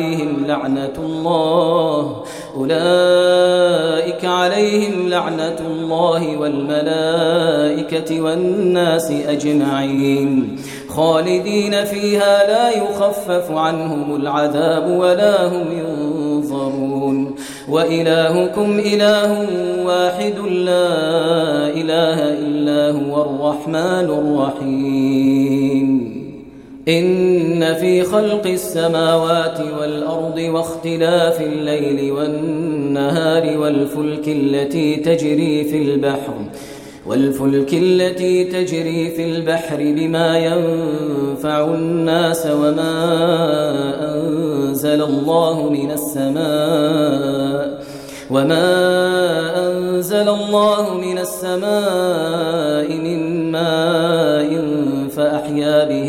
عليهم لعنة الله والملائكة والناس أجمعين خالدين فيها لا يخفف عنهم العذاب ولا هم ينظرون وإلهكم إله واحد لا إله إلا هو الرحمن الرحيم إن في خلق السماوات والأرض واختلاف الليل والنهار والفلك التي تجري في البحر بما ينفع الناس وما أنزل الله من السماء من ماء فأحيا به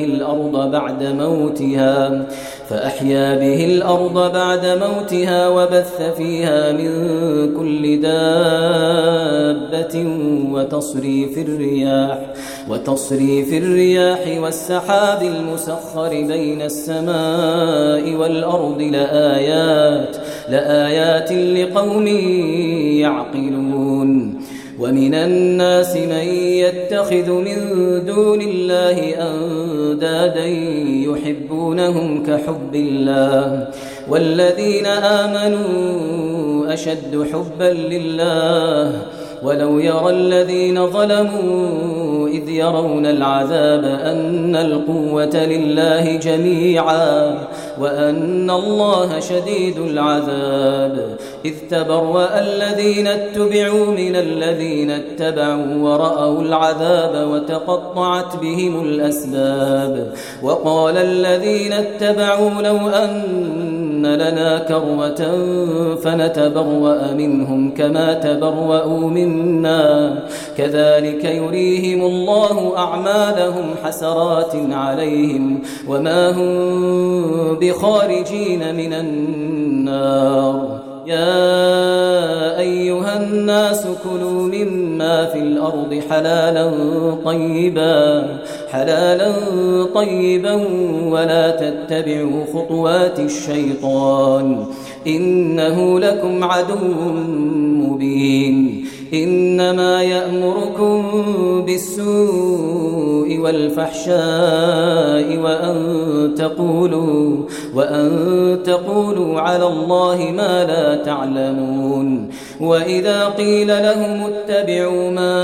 الأرض بعد موتها وبث فيها من كل دابة وتصريف الرياح والسحاب المسخر بين السماء والأرض لآيات لقوم يعقلون ومن الناس من يتخذ من دون الله أندادا يحبونهم كحب الله والذين آمنوا أشد حبا لله ولو يرى الذين ظلموا إذ يرون العذاب أن القوة لله جميعا وأن الله شديد العذاب إذ تبرأ الذين اتبعوا من الذين اتبعوا ورأوا العذاب وتقطعت بهم الأسباب وقال الذين اتبعوا لو أن لنا كرة فنتبرأ منهم كما تبرأوا منا كذلك يريهم الله أعمالهم حسرات عليهم وما هم بخارجين من النار يا أيها الناس كلوا مما في الأرض حلالا طيبا ولا تتبعوا خطوات الشيطان إنه لكم عدو مبين إنما يأمركم بالسوء والفحشاء وأن تقولوا على الله ما لا تعلمون وإذا قيل لهم اتبعوا ما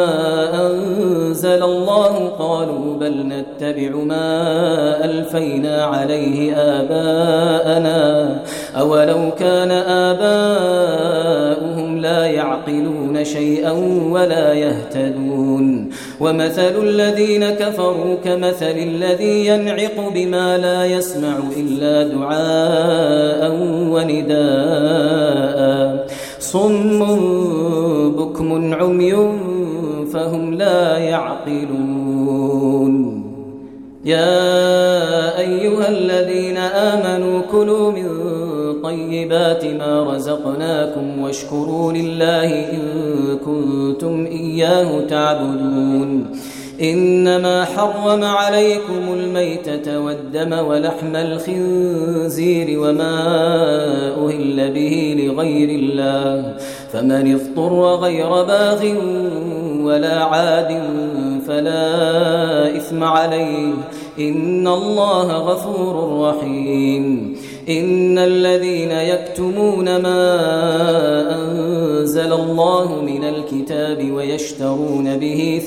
أنزل الله قالوا بل نتبع ما ألفينا عليه آباءنا أولو كان آباؤهم لا يعقلون شيئا ولا يهتدون ومثل الذين كفروا كمثل الذي ينعق بما لا يسمع إلا دعاء ونداء صم بكم عمي فهم لا يعقلون يا أيها الذين آمنوا كلوا من طيبات ما رزقناكم واشكروا لله إن كنتم إياه تعبدون إنما حرم عليكم الميتة والدم ولحم الخنزير وما أهل به لغير الله فمن اضطر غير باغ ولا عاد فلا إثم عليه إن الله غفور رحيم إن الذين يكتمون ما أنزل الله من الكتاب ويشترون به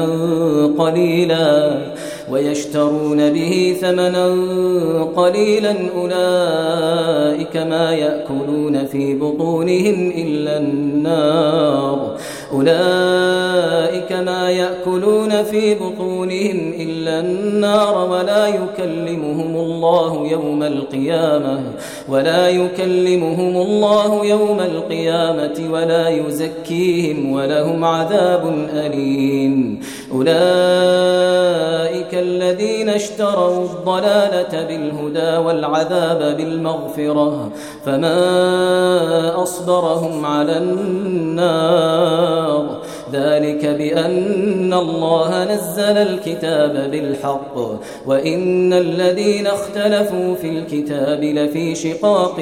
ثمنا قليلا أولئك ما يأكلون في بطونهم إلا النار ولا يكلمهم الله يوم القيامة ولا يزكيهم ولهم عذاب أليم أولئك الذين اشتروا الضلالة بالهدى والعذاب بالمغفرة فما أصبرهم على النار ذلك بأن الله نزل الكتاب بالحق وإن الذين اختلفوا في الكتاب لفي شقاق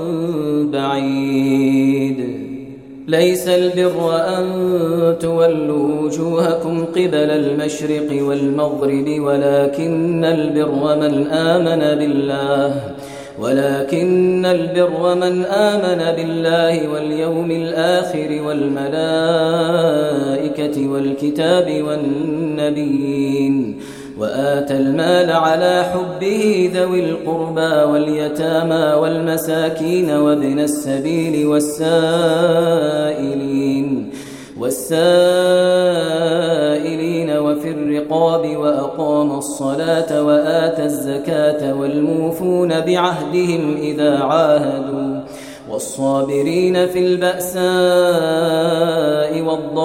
بعيد ليس البر أن تولوا وجوهكم قبل المشرق والمغرب ولكن البر من آمن بالله واليوم الآخر والملائكة والكتاب والنبيين وآتى المال على حبه ذوي القربى واليتامى والمساكين وابن السبيل والسائلين وفي الرقاب وأقام الصلاة وآتى الزكاة والموفون بعهدهم إذا عاهدوا والصابرين في البأساء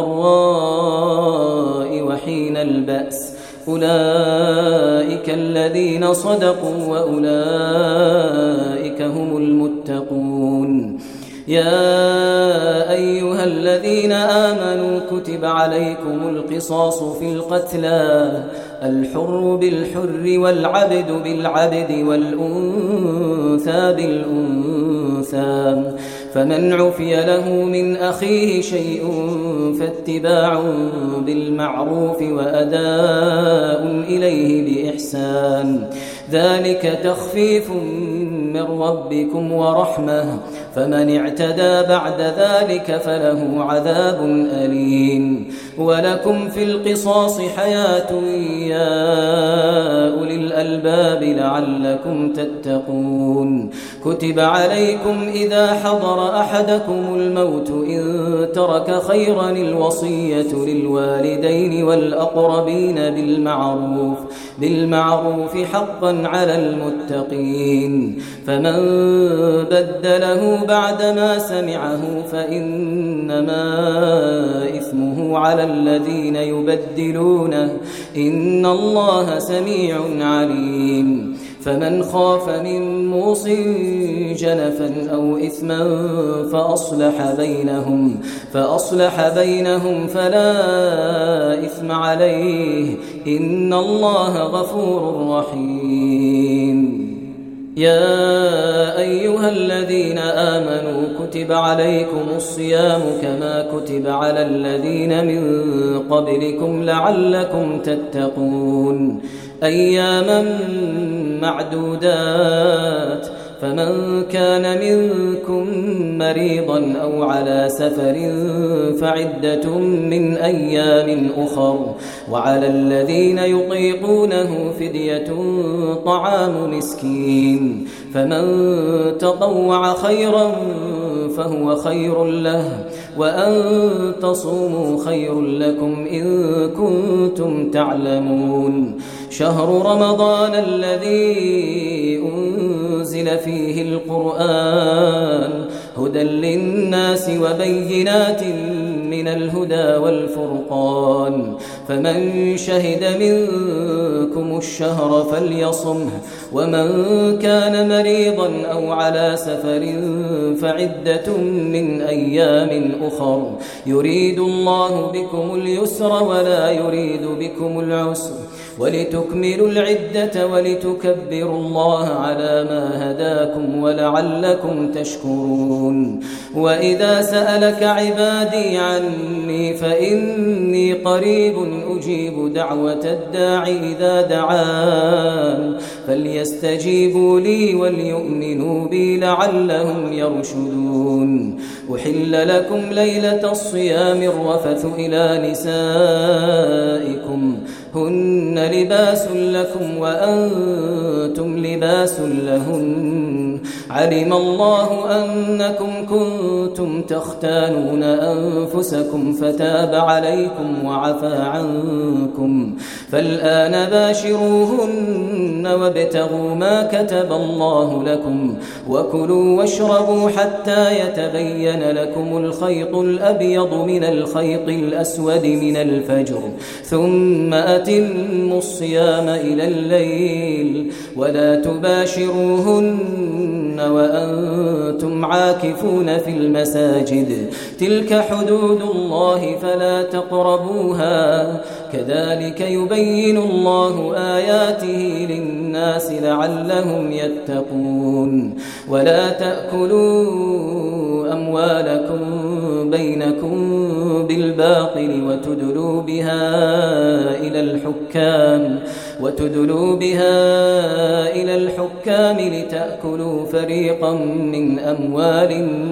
والضراء وحين البأس أولئك الذين صدقوا وأولئك هم المتقون يا أيها الذين آمنوا كتب عليكم القصاص في القتلى الحر بالحر والعبد بالعبد والأنثى بالأنثى فمن عفي له من أخيه شيء فاتباع بالمعروف وأداء إليه بإحسان ذلك تخفيف من ربكم ورحمة فمن اعتدى بعد ذلك فله عذاب أليم ولكم في القصاص حياة يا أولي الألباب لعلكم تتقون كتب عليكم إذا حضر أحدكم الموت إن ترك خيرا الوصية للوالدين والأقربين بالمعروف حقا على المتقين فمن بدله بعدما سمعه فإنما إثمه على الذين يبدلونه إن الله سميع عليم فمن خاف من موص جنفا أو إثما فأصلح بينهم فلا إثم عليه إن الله غفور رحيم يا أيها الذين آمنوا كتب عليكم الصيام كما كتب على الذين من قبلكم لعلكم تتقون أياما معدودات فمن كان منكم مريضا أو على سفر فعدة من أيام أخر وعلى الذين يطيقونه فدية طعام مسكين فمن تطوع خيرا فهو خير له وأن تصوموا خير لكم إن كنتم تعلمون شهر رمضان الذي أنزل فيه القرآن هدى للناس وبينات من الهدى والفرقان فمن شهد منكم الشهر فليصمه ومن كان مريضا أو على سفر فعدة من أيام أخر يريد الله بكم اليسر ولا يريد بكم العسر ولتكملوا العدة ولتكبروا الله على ما هداكم ولعلكم تشكرون وإذا سألك عبادي عني فإني قريب أجيب دعوة الداع إذا دعان فليستجيبوا لي وليؤمنوا بي لعلهم يرشدون أحل لكم ليلة الصيام الرفث إلى نسائكم هن لباس لكم وأنتم لباس لهن علم الله أنكم كنتم تختانون أنفسكم فتاب عليكم وعفى عنكم فالآن باشروهن وابتغوا ما كتب الله لكم وكلوا واشربوا حتى يتبين لكم الخيط الأبيض من الخيط الأسود من الفجر ثم أتموا الصيام إلى الليل ولا تباشروهن وأنتم عاكفون في المساجد تلك حدود الله فلا تقربوها كذلك يبين الله آياته للناس لعلهم يتقون ولا تأكلوا أموالكم بينكم بالباطل وتدلوا بها إلى الحكام لتأكلوا فريقا من أموال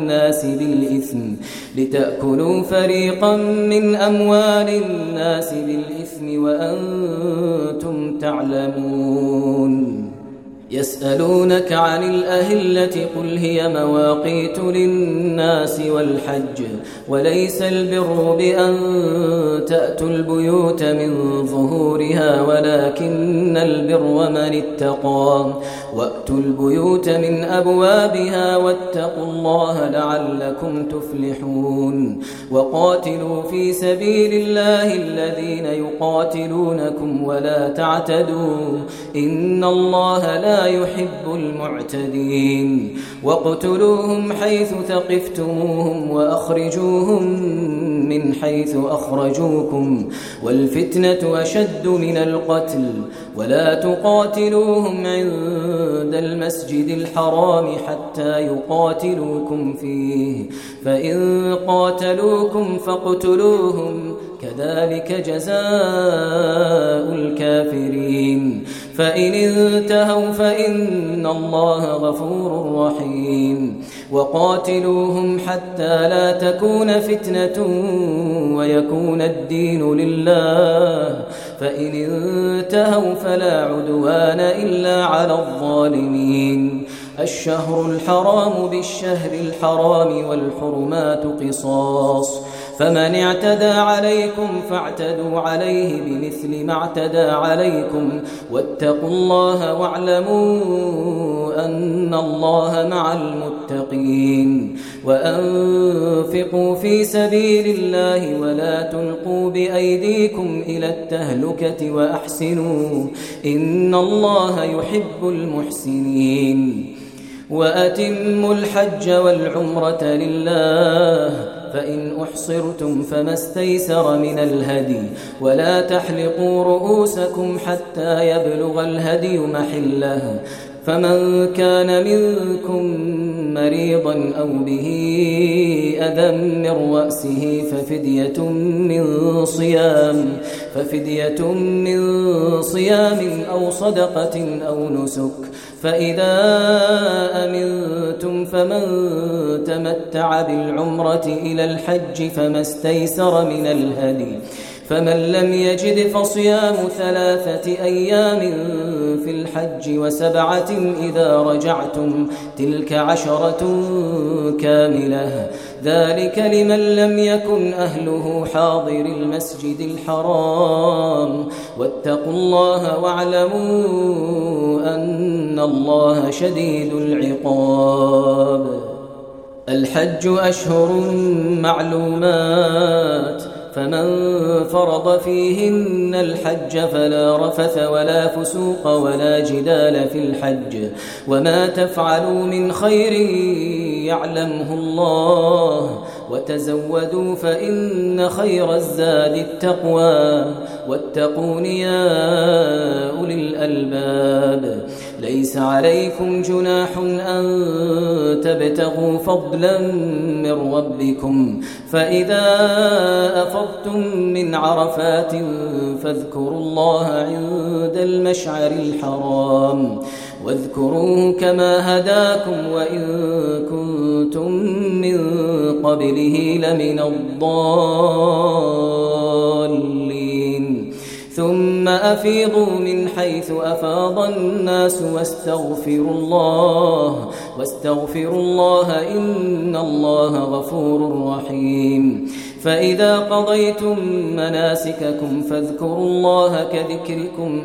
الناس بالإثم وأنتم تعلمون يسألونك عن الأهلة قل هي مواقيت للناس والحج وليس البر بأن تأتوا البيوت من ظهورها ولكن البر من اتقى وأتوا البيوت من أبوابها واتقوا الله لعلكم تفلحون وقاتلوا في سبيل الله الذين يقاتلونكم ولا تعتدوا إن الله لا يحب المعتدين واقتلوهم حيث ثقفتموهم وأخرجوهم من حيث أخرجوكم والفتنة أشد من القتل ولا تقاتلوهم عند المسجد الحرام حتى يقاتلوكم فيه فإن قاتلوكم فاقتلوهم كذلك جزاء الكافرين فإن انتهوا فإن الله غفور رحيم وقاتلوهم حتى لا تكون فتنة ويكون الدين لله، فإن انتهوا فلا عدوان إلا على الظالمين. الشهر الحرام بالشهر الحرام والحرمات قصاص، فمن اعتدى عليكم فاعتدوا عليه بمثل ما اعتدى عليكم، واتقوا الله واعلموا أن الله مع المتقين. وأنفقوا في سبيل الله ولا تلقوا بأيديكم إلى التهلكة وأحسنوا إن الله يحب المحسنين. وأتموا الحج والعمرة لله، فإن أحصرتم فما استيسر من الهدي، ولا تحلقوا رؤوسكم حتى يبلغ الهدي محله، فمن كان منكم مريضا أو به أذى من رأسه ففدية من صيام أو صدقة أو نسك. فإذا أمنتم فمن تمتع بالعمرة إلى الحج فما استيسر من الهدي، فمن لم يجد فصيام 3 أيام في الحج و7 إذا رجعتم، تلك 10 كاملة، ذلك لمن لم يكن أهله حاضر المسجد الحرام. واتقوا الله واعلموا أن الله شديد العقاب. الحج أشهر معلومات، فمن فرض فيهن الحج فلا رفث ولا فسوق ولا جدال في الحج، وما تفعلوا من خير يعلمه الله، وتزودوا فإن خير الزاد التقوى، واتقون يا أولي الألباب. ليس عليكم جناح أن تبتغوا فضلا من ربكم، فإذا أفضتم من عرفات فاذكروا الله عند المشعر الحرام، واذكروه كما هداكم وإن كنتم من قبله لمن الضالين. ثم أفيضوا من حيث أفاض الناس واستغفروا الله إن الله غفور رحيم. فإذا قضيتم مناسككم فاذكروا الله كذكركم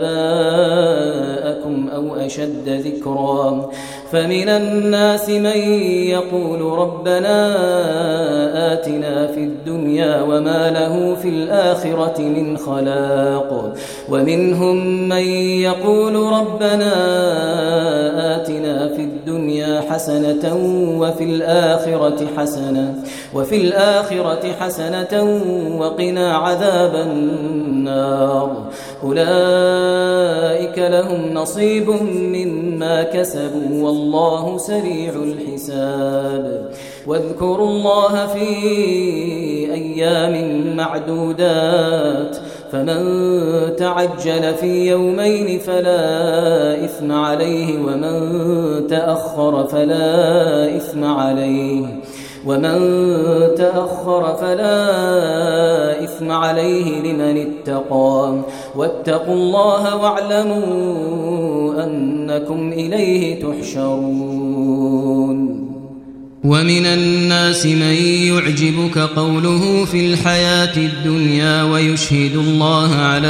آباءكم أو أشد ذكرا. فمن الناس من يقول ربنا آتنا في الدنيا وما له في الآخرة من خلاق، ومنهم من يقول ربنا آتنا في الدنيا حسنة وفي الآخرة حسنة وقنا عذاب النار. أولئك لهم نصيب مما كسبوا والله سريع الحساب. واذكروا الله في أيام معدودات، فمن تعجل في يومين فلا إثم عليه، ومن تأخر فلا إثم عليه لمن اتقى. واتقوا الله واعلموا أنكم إليه تحشرون. ومن الناس من يعجبك قوله في الحياة الدنيا ويشهد الله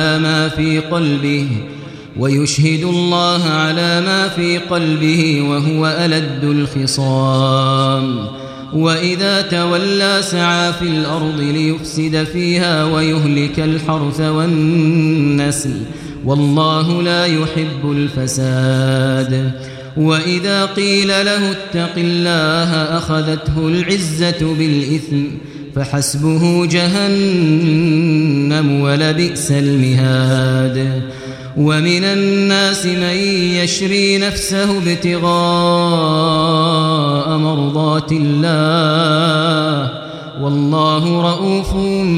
على ما في قلبه وهو ألد الخصام. وإذا تولى سعى في الأرض ليفسد فيها ويهلك الحرث والنسل والله لا يحب الفساد. وإذا قيل له اتق الله أخذته العزة بالإثم فحسبه جهنم ولبئس المهاد. ومن الناس من يشري نفسه ابتغاء مرضات الله والله رؤوف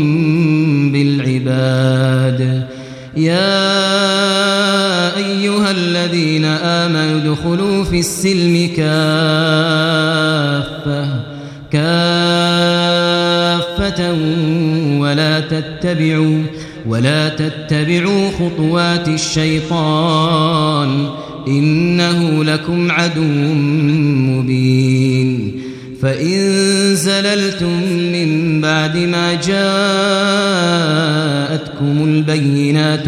بالعباد. يا أيها الذين آمنوا ادخلوا في السلم كافة ولا تتبعوا خطوات الشيطان إنه لكم عدو مبين فإن زللتم من بعد ما جاءتكم البينات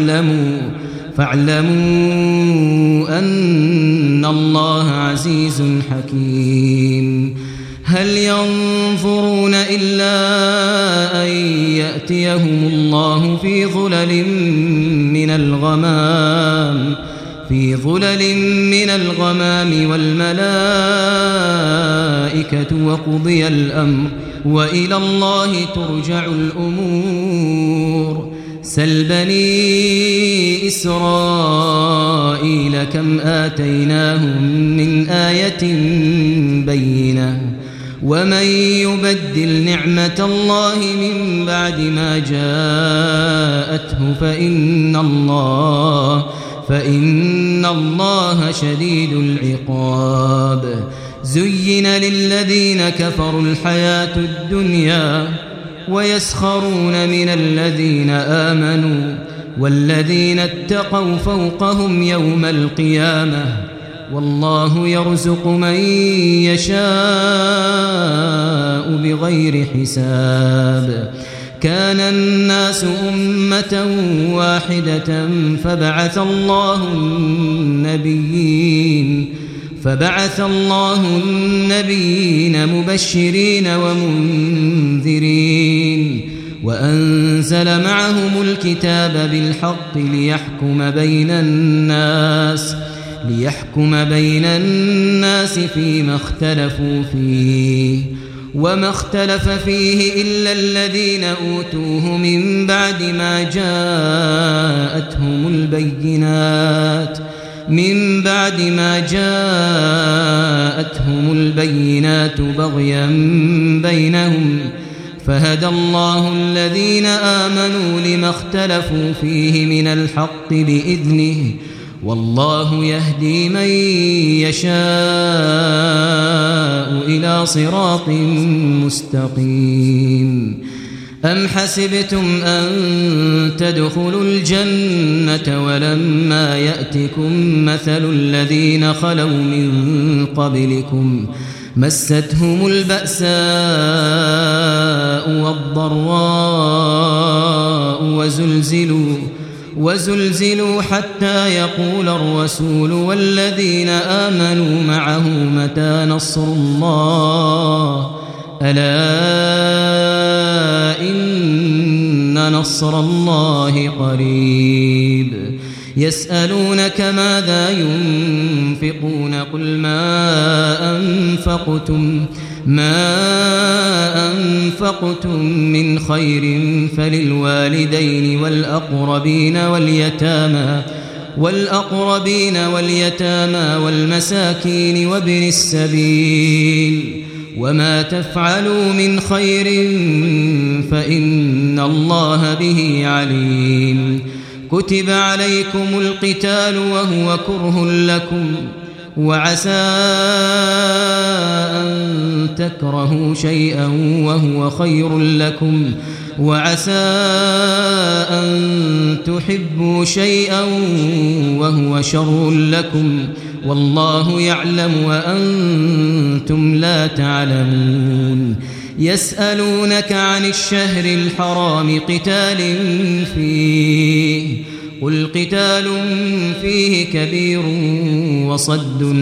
فاعلموا أن الله عزيز حكيم هل ينظرون إلا أن يأتيهم الله في ظلل من الغمام والملائكة وقضي الأمر وإلى الله ترجع الأمور سل بني إسرائيل كم آتيناهم من آية بينة ومن يبدل نعمة الله من بعد ما جاءته فإن الله شديد العقاب زين للذين كفروا الحياة الدنيا ويسخرون من الذين آمنوا والذين اتقوا فوقهم يوم القيامة والله يرزق من يشاء بغير حساب كان الناس أمة واحدة فبعث الله النبيين مبشرين ومنذرين وأنزل معهم الكتاب بالحق ليحكم بين الناس فيما اختلفوا فيه وما اختلف فيه إلا الذين أوتوه من بعد ما جاءتهم البينات بغيا بينهم فهدى الله الذين آمنوا لما اختلفوا فيه من الحق بإذنه والله يهدي من يشاء إلى صراط مستقيم أم حسبتم أن تدخلوا الجنة ولما يأتكم مثل الذين خلوا من قبلكم مستهم البأساء والضراء وزلزلوا حتى يقول الرسول والذين آمنوا معه متى نصر الله ألا إن نصر الله قريب يسألونك ماذا ينفقون قل ما أنفقتم من خير فللوالدين والأقربين واليتامى والمساكين وابن السبيل وما تفعلوا من خير فإن الله به عليم كتب عليكم القتال وهو كره لكم وعسى أن تكرهوا شيئا وهو خير لكم وعسى أن تحبوا شيئا وهو شر لكم والله يعلم وأنتم لا تعلمون يسألونك عن الشهر الحرام قتال فيه قل قتال فيه كبير وصد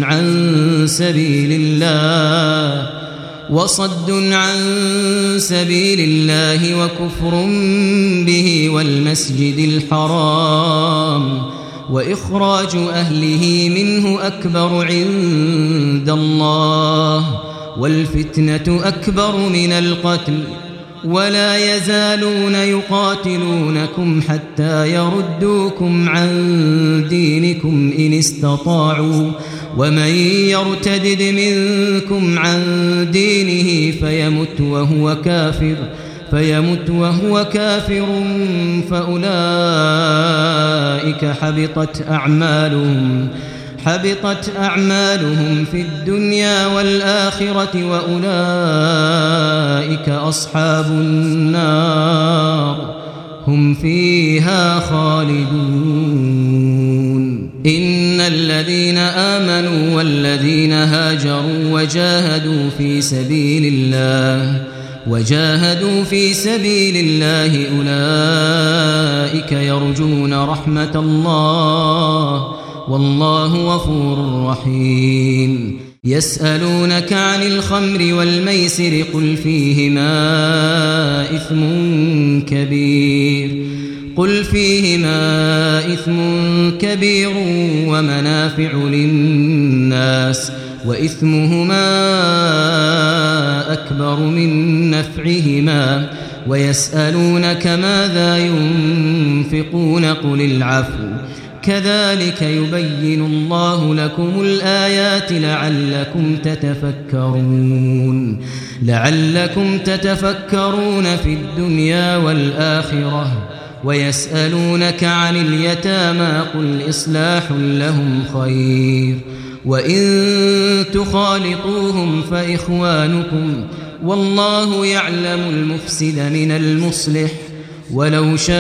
عن سبيل الله وكفر به والمسجد الحرام وإخراج أهله منه أكبر عند الله والفتنة أكبر من القتل ولا يزالون يقاتلونكم حتى يردوكم عن دينكم إن استطاعوا ومن يرتدد منكم عن دينه فيمت وهو كافر حبطت أعمالهم في الدنيا والآخرة وأولئك أصحاب النار هم فيها خالدون إن الذين آمنوا والذين هاجروا وجاهدوا في سبيل الله أولئك يرجون رحمة الله والله غفور رحيم يسألونك عن الخمر والميسر قل فيهما إثم كبير ومنافع للناس وإثمهما أكبر من نفعهما ويسألونك ماذا ينفقون قل العفو كذلك يبين الله لكم الآيات لعلكم تتفكرون في الدنيا والآخرة ويسألونك عن اليتامى قل إصلاح لهم خير وإن تخالطوهم فإخوانكم والله يعلم المفسد من المصلح ولو شاء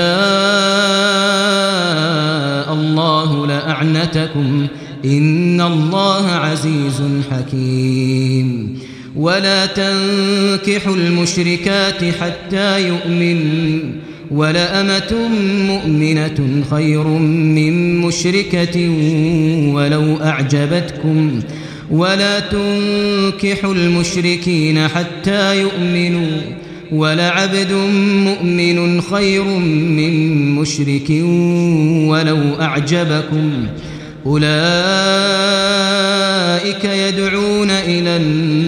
الله لأعنتكم إن الله عزيز حكيم ولا تنكحوا المشركات حتى يؤمنوا ولأمة مؤمنة خير من مشركة ولو أعجبتكم ولا تنكحوا المشركين حتى يؤمنوا ولعبد مؤمن خير من مشرك ولو أعجبكم أولئك يدعون إلى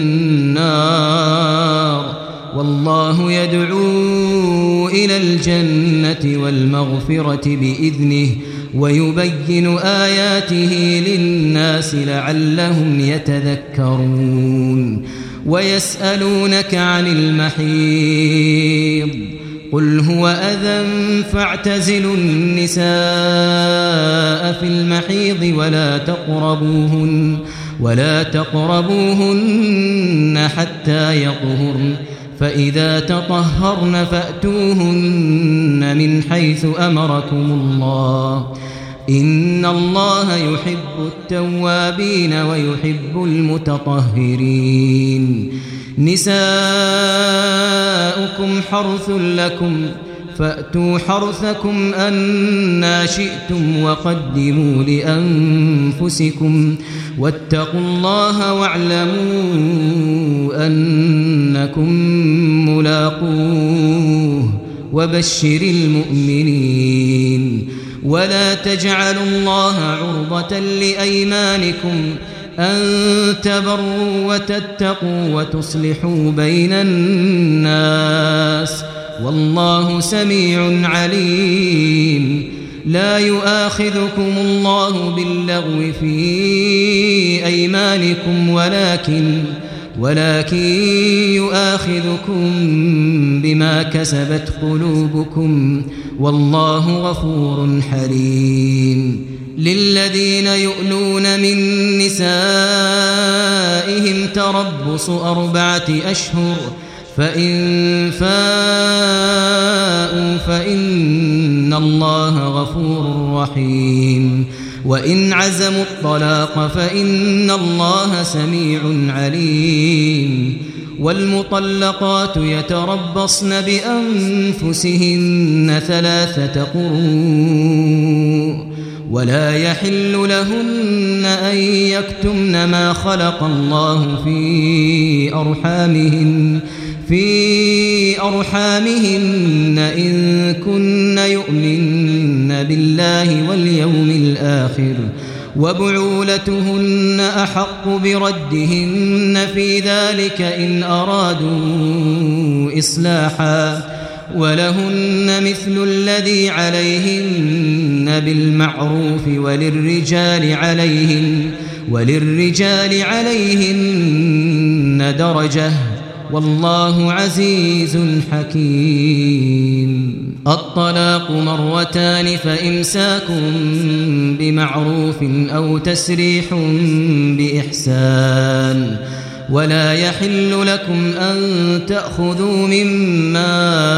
النار والله يدعو إلى الجنة والمغفرة بإذنه ويبين آياته للناس لعلهم يتذكرون ويسألونك عن المحيض قل هو أذى فاعتزلوا النساء في المحيض ولا تقربوهن حتى يطهرن فإذا تطهرن فأتوهن من حيث أمركم الله إن الله يحب التوابين ويحب المتطهرين نساؤكم حرث لكم فأتوا حرثكم أنى شئتم وقدموا لأنفسكم واتقوا الله واعلموا أنكم ملاقوه وبشر المؤمنين ولا تجعلوا الله عرضة لأيمانكم أن تبروا وتتقوا وتصلحوا بين الناس والله سميع عليم لا يؤاخذكم الله باللغو في أيمانكم ولكن يؤاخذكم بما كسبت قلوبكم والله غفور حليم للذين يؤلون من نسائهم تربص 4 أشهر فإن فاءوا فإن الله غفور رحيم وإن عزموا الطلاق فإن الله سميع عليم والمطلقات يتربصن بأنفسهن 3 قروء ولا يحل لهن أن يكتمن ما خلق الله في أرحامهن إن كن يؤمن بالله واليوم الآخر وبعولتهن أحق بردهن في ذلك إن أرادوا إصلاحا ولهن مثل الذي عليهن بالمعروف وللرجال عليهن درجة والله عزيز حكيم الطلاق مرتان فإمساك بمعروف أو تسريح بإحسان ولا يحل لكم أن تأخذوا مما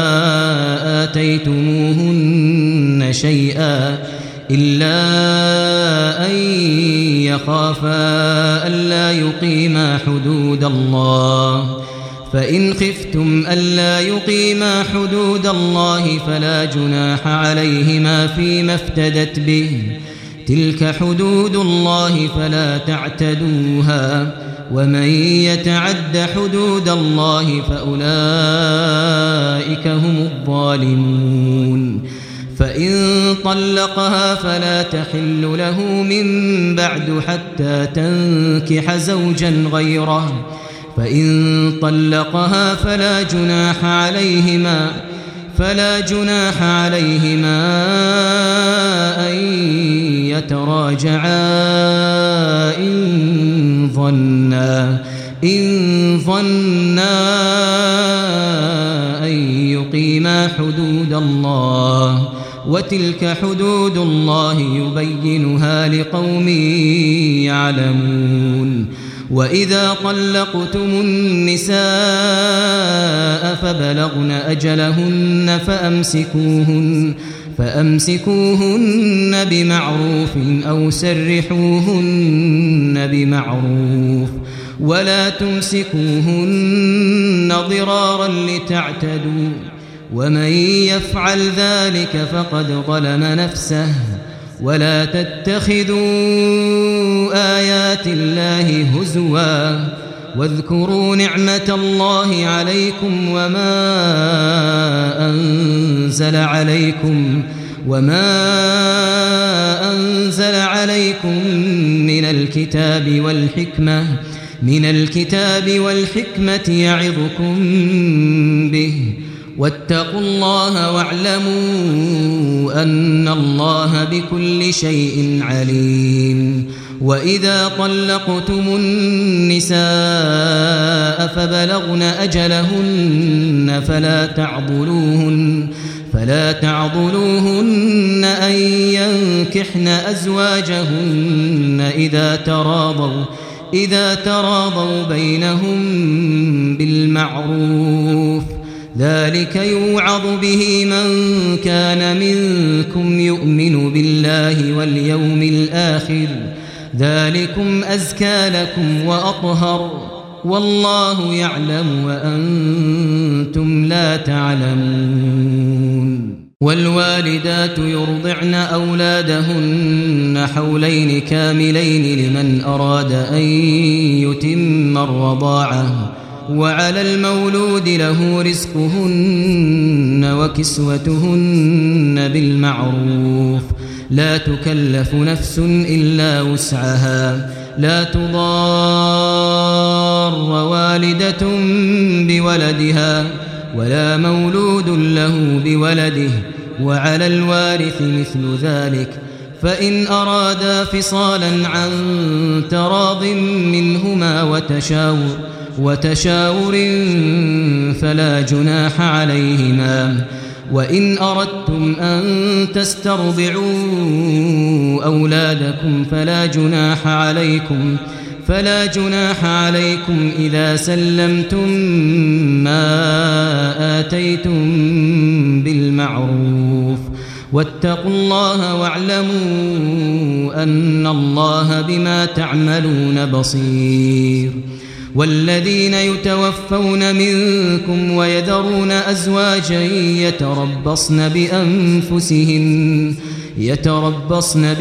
آتيتموهن شيئا إلا أن يخافا ألا يقيما حدود الله فإن خفتم ألا يقيما حدود الله فلا جناح عليهما فيما افتدت به تلك حدود الله فلا تعتدوها ومن يتعد حدود الله فأولئك هم الظالمون فإن طلقها فلا تحل له من بعد حتى تنكح زوجا غيره فإن طلقها فلا جناح عليهما أن يتراجعا إن ظنا أن يقيما حدود الله وتلك حدود الله يبينها لقوم يعلمون وإذا طلقتم النساء فبلغن أجلهن فأمسكوهن بمعروف أو سرحوهن بمعروف ولا تمسكوهن ضرارا لتعتدوا ومن يفعل ذلك فقد ظلم نفسه ولا تتخذوا آيات الله هزوا واذكروا نعمة الله عليكم وما أنزل عليكم من الكتاب والحكمة يعظكم به واتقوا الله واعلموا أن الله بكل شيء عليم وإذا طلقتم النساء فبلغن أجلهن فلا تعضلوهن أن ينكحن أزواجهن إذا تراضوا بينهم بالمعروف ذلك يوعظ به من كان منكم يؤمن بالله واليوم الآخر ذلكم أزكى لكم وأطهر والله يعلم وأنتم لا تعلمون والوالدات يرضعن أولادهن حولين كاملين لمن أراد أن يتم الرضاعة وعلى المولود له رزقهن وكسوتهن بالمعروف لا تكلف نفس إلا وسعها لا تضار والدة بولدها ولا مولود له بولده وعلى الوارث مثل ذلك فإن أرادا فصالا عن تراض منهما وتشاور فلا جناح عليهما وإن أردتم أن تسترضعوا أولادكم فلا جناح عليكم إذا سلمتم ما آتيتم بالمعروف واتقوا الله واعلموا أن الله بما تعملون بصير والذين يتوفون منكم ويذرون أزواجا يتربصن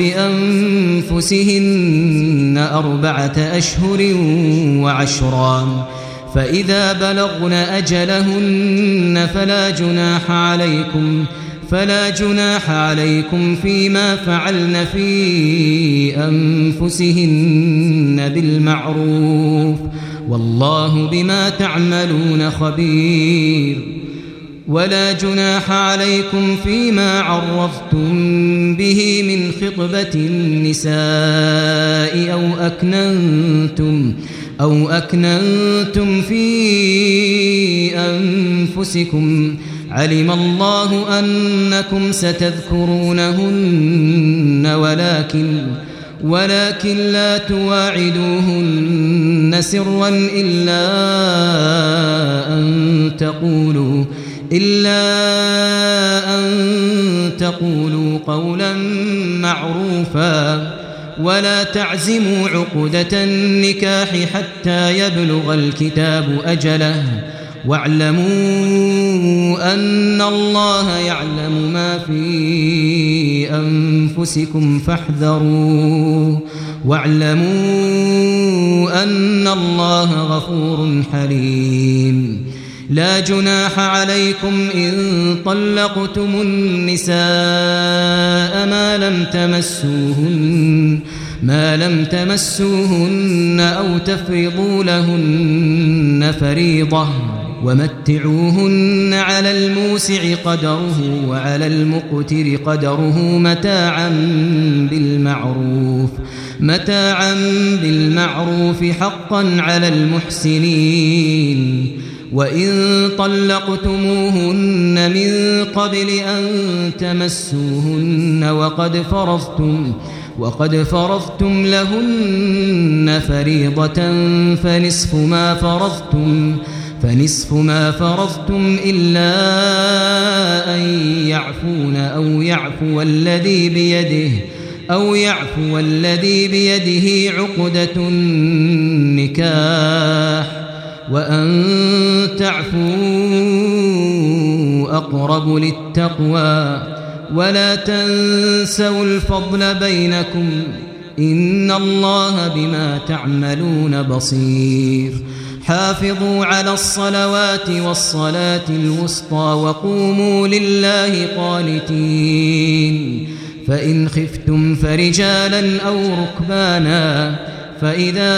بأنفسهن 4 أشهر وعشرا فإذا بلغن أجلهن فلا جناح عليكم فيما فعلن في أنفسهن بالمعروف والله بما تعملون خبير ولا جناح عليكم فيما عرضتم به من خطبة النساء أو أكننتم في أنفسكم علم الله أنكم ستذكرونهن ولكن لا تواعدوهن سرا إلا أن تقولوا قولا معروفا ولا تعزموا عقدة النكاح حتى يبلغ الكتاب أجله واعلموا أن الله يعلم ما في أنفسكم فاحذروه واعلموا أن الله غفور حليم لا جناح عليكم إن طلقتم النساء ما لم تمسوهن أو تفرضوا لهن فريضة ومتعوهن على الموسع قدره وعلى المقتر قدره متاعا بالمعروف حقا على المحسنين وإن طلقتموهن من قبل أن تمسوهن وقد فرضتم لهن فريضة فنصف ما فرضتم إلا أن يعفون أو يعفو الذي بيده عقدة النكاح وأن تعفوا أقرب للتقوى ولا تنسوا الفضل بينكم إن الله بما تعملون بصير حافظوا على الصلوات والصلاة الوسطى وقوموا لله قانتين فإن خفتم فرجالا أو ركبانا فإذا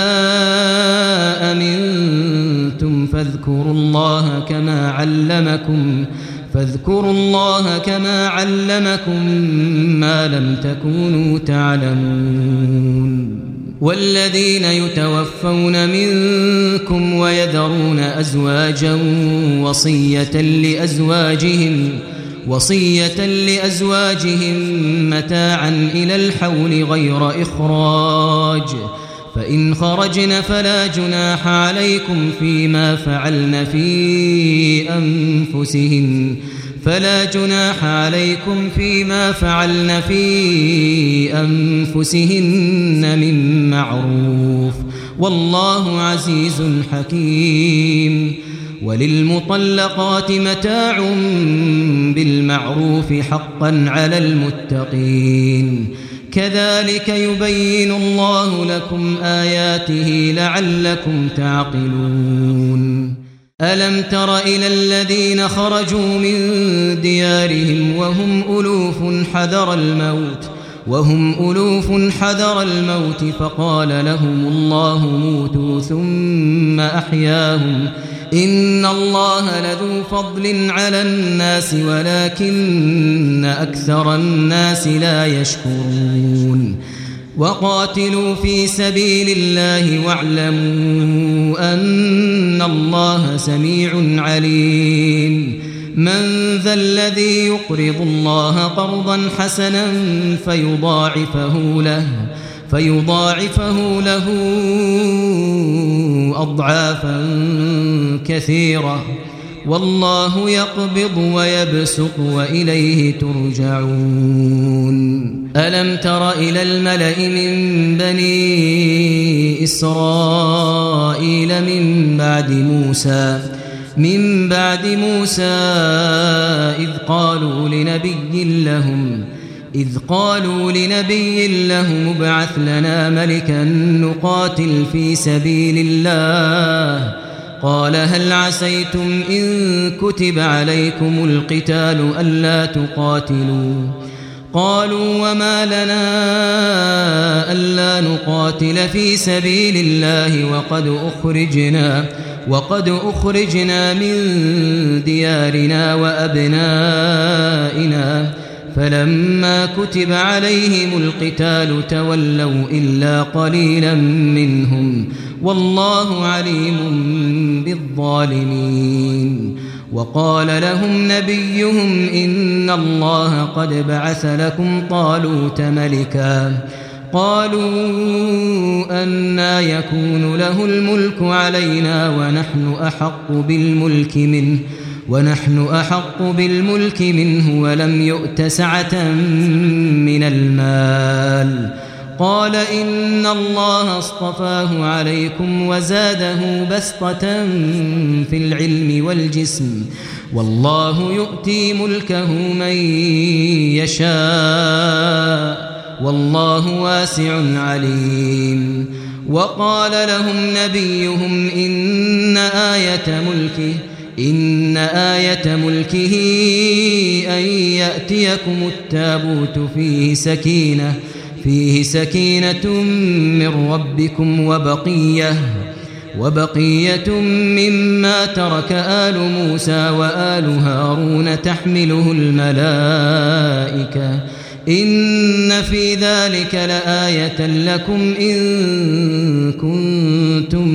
أمنتم فاذكروا الله كما علمكم ما لم تكونوا تعلمون والذين يتوفون منكم ويذرون أزواجا وصية لأزواجهم متاعا إلى الحول غير إخراج فإن خرجن فلا جناح عليكم فيما فعلن في أنفسهن من معروف والله عزيز حكيم وللمطلقات متاع بالمعروف حقا على المتقين كذلك يبين الله لكم آياته لعلكم تعقلون ألم تر إلى الذين خرجوا من ديارهم وهم ألوف حذر الموت فقال لهم الله موتوا ثم أحياهم إن الله لذو فضل على الناس ولكن أكثر الناس لا يشكرون وقاتلوا في سبيل الله واعلموا أن الله سميع عليم من ذا الذي يقرض الله قرضا حسنا فيضاعفه له أضعافا كثيرة والله يقبض ويبسط وإليه ترجعون ألم تر إلى الملأ من بني إسرائيل من بعد موسى إذ قالوا لنبي لهم ابعث لنا ملكا نقاتل في سبيل الله قال هل عسيتم إن كتب عليكم القتال ألا تقاتلوا قالوا وما لنا ألا نقاتل في سبيل الله وقد أخرجنا من ديارنا وأبنائنا فلما كتب عليهم القتال تولوا إلا قليلا منهم والله عليم بالظالمين وقال لهم نبيهم إن الله قد بعث لكم طالوت ملكا قالوا أنى يكون له الملك علينا ونحن أحق بالملك منه ولم يؤت سعة من المال قال إن الله اصطفاه عليكم وزاده بسطة في العلم والجسم والله يؤتي ملكه من يشاء والله واسع عليم وقال لهم نبيهم إن آية ملكه أن يأتيكم التابوت فيه سكينة من ربكم وبقية مما ترك آل موسى وآل هارون تحمله الملائكة إن في ذلك لآية لكم إن كنتم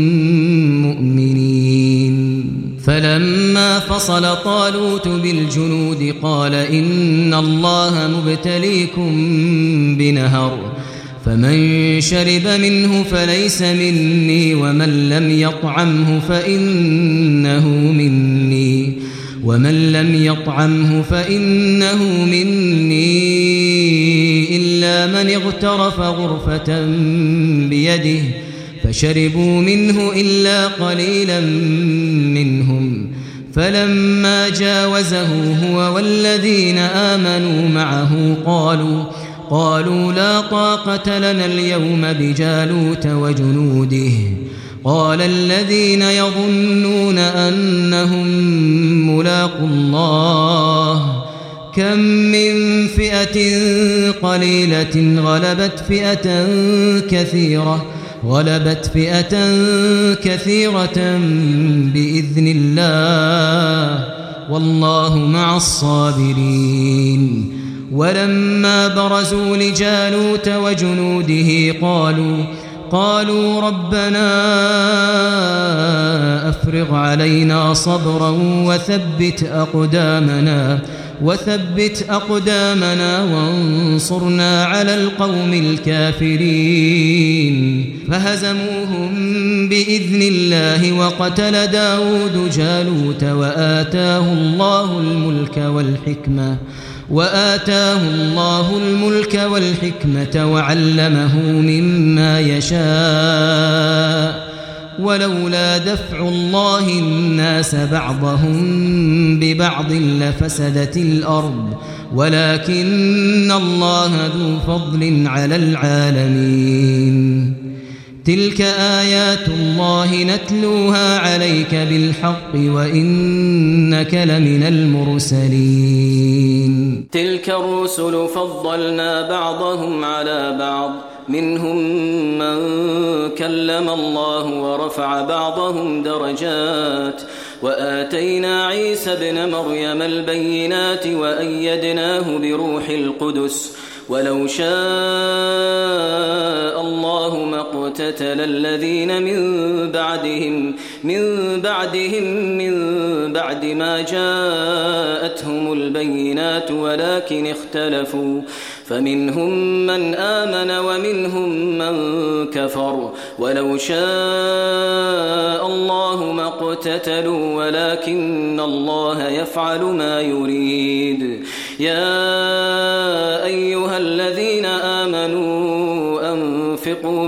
مؤمنين فلما فصل طالوت بالجنود قال إن الله مبتليكم بنهر فمن شرب منه فليس مني ومن لم يطعمه فإنه مني إلا من اغترف غرفة بيده فشربوا منه إلا قليلا منهم فلما جاوزه هو والذين آمنوا معه قالوا لا طاقة لنا اليوم بجالوت وجنوده قال الذين يظنون أنهم ملاقو الله كم من فئة قليلة غلبت فئة كثيرة بإذن الله والله مع الصابرين ولما برزوا لجالوت وجنوده قالوا ربنا أفرغ علينا صبرا وثبت أقدامنا وانصرنا على القوم الكافرين فهزموهم بإذن الله وقتل داود جالوت وآتاه الله الملك والحكمة وعلمه مما يشاء ولولا دفع الله الناس بعضهم ببعض لفسدت الأرض ولكن الله ذو فضل على العالمين تلك آيات الله نتلوها عليك بالحق وإنك لمن المرسلين تلك الرسل فضلنا بعضهم على بعض منهم من كلم الله ورفع بعضهم درجات وآتينا عيسى ابن مريم البينات وأيدناه بروح القدس ولو شاء الله ما اقتتل الذين من بعد ما جاءتهم البينات ولكن اختلفوا فمنهم من آمن ومنهم من كفر ولو شاء الله ما اقتتلوا ولكن الله يفعل ما يريد يا أيها الذين آمنوا أنفقوا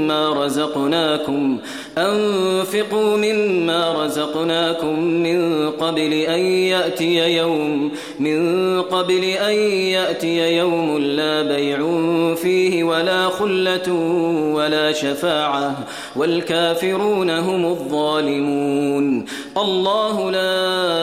مما رزقناكم من قبل أن يأتي يوم لا بيع فيه ولا خلة ولا شفاعة والكافرون هم الظالمون الله لا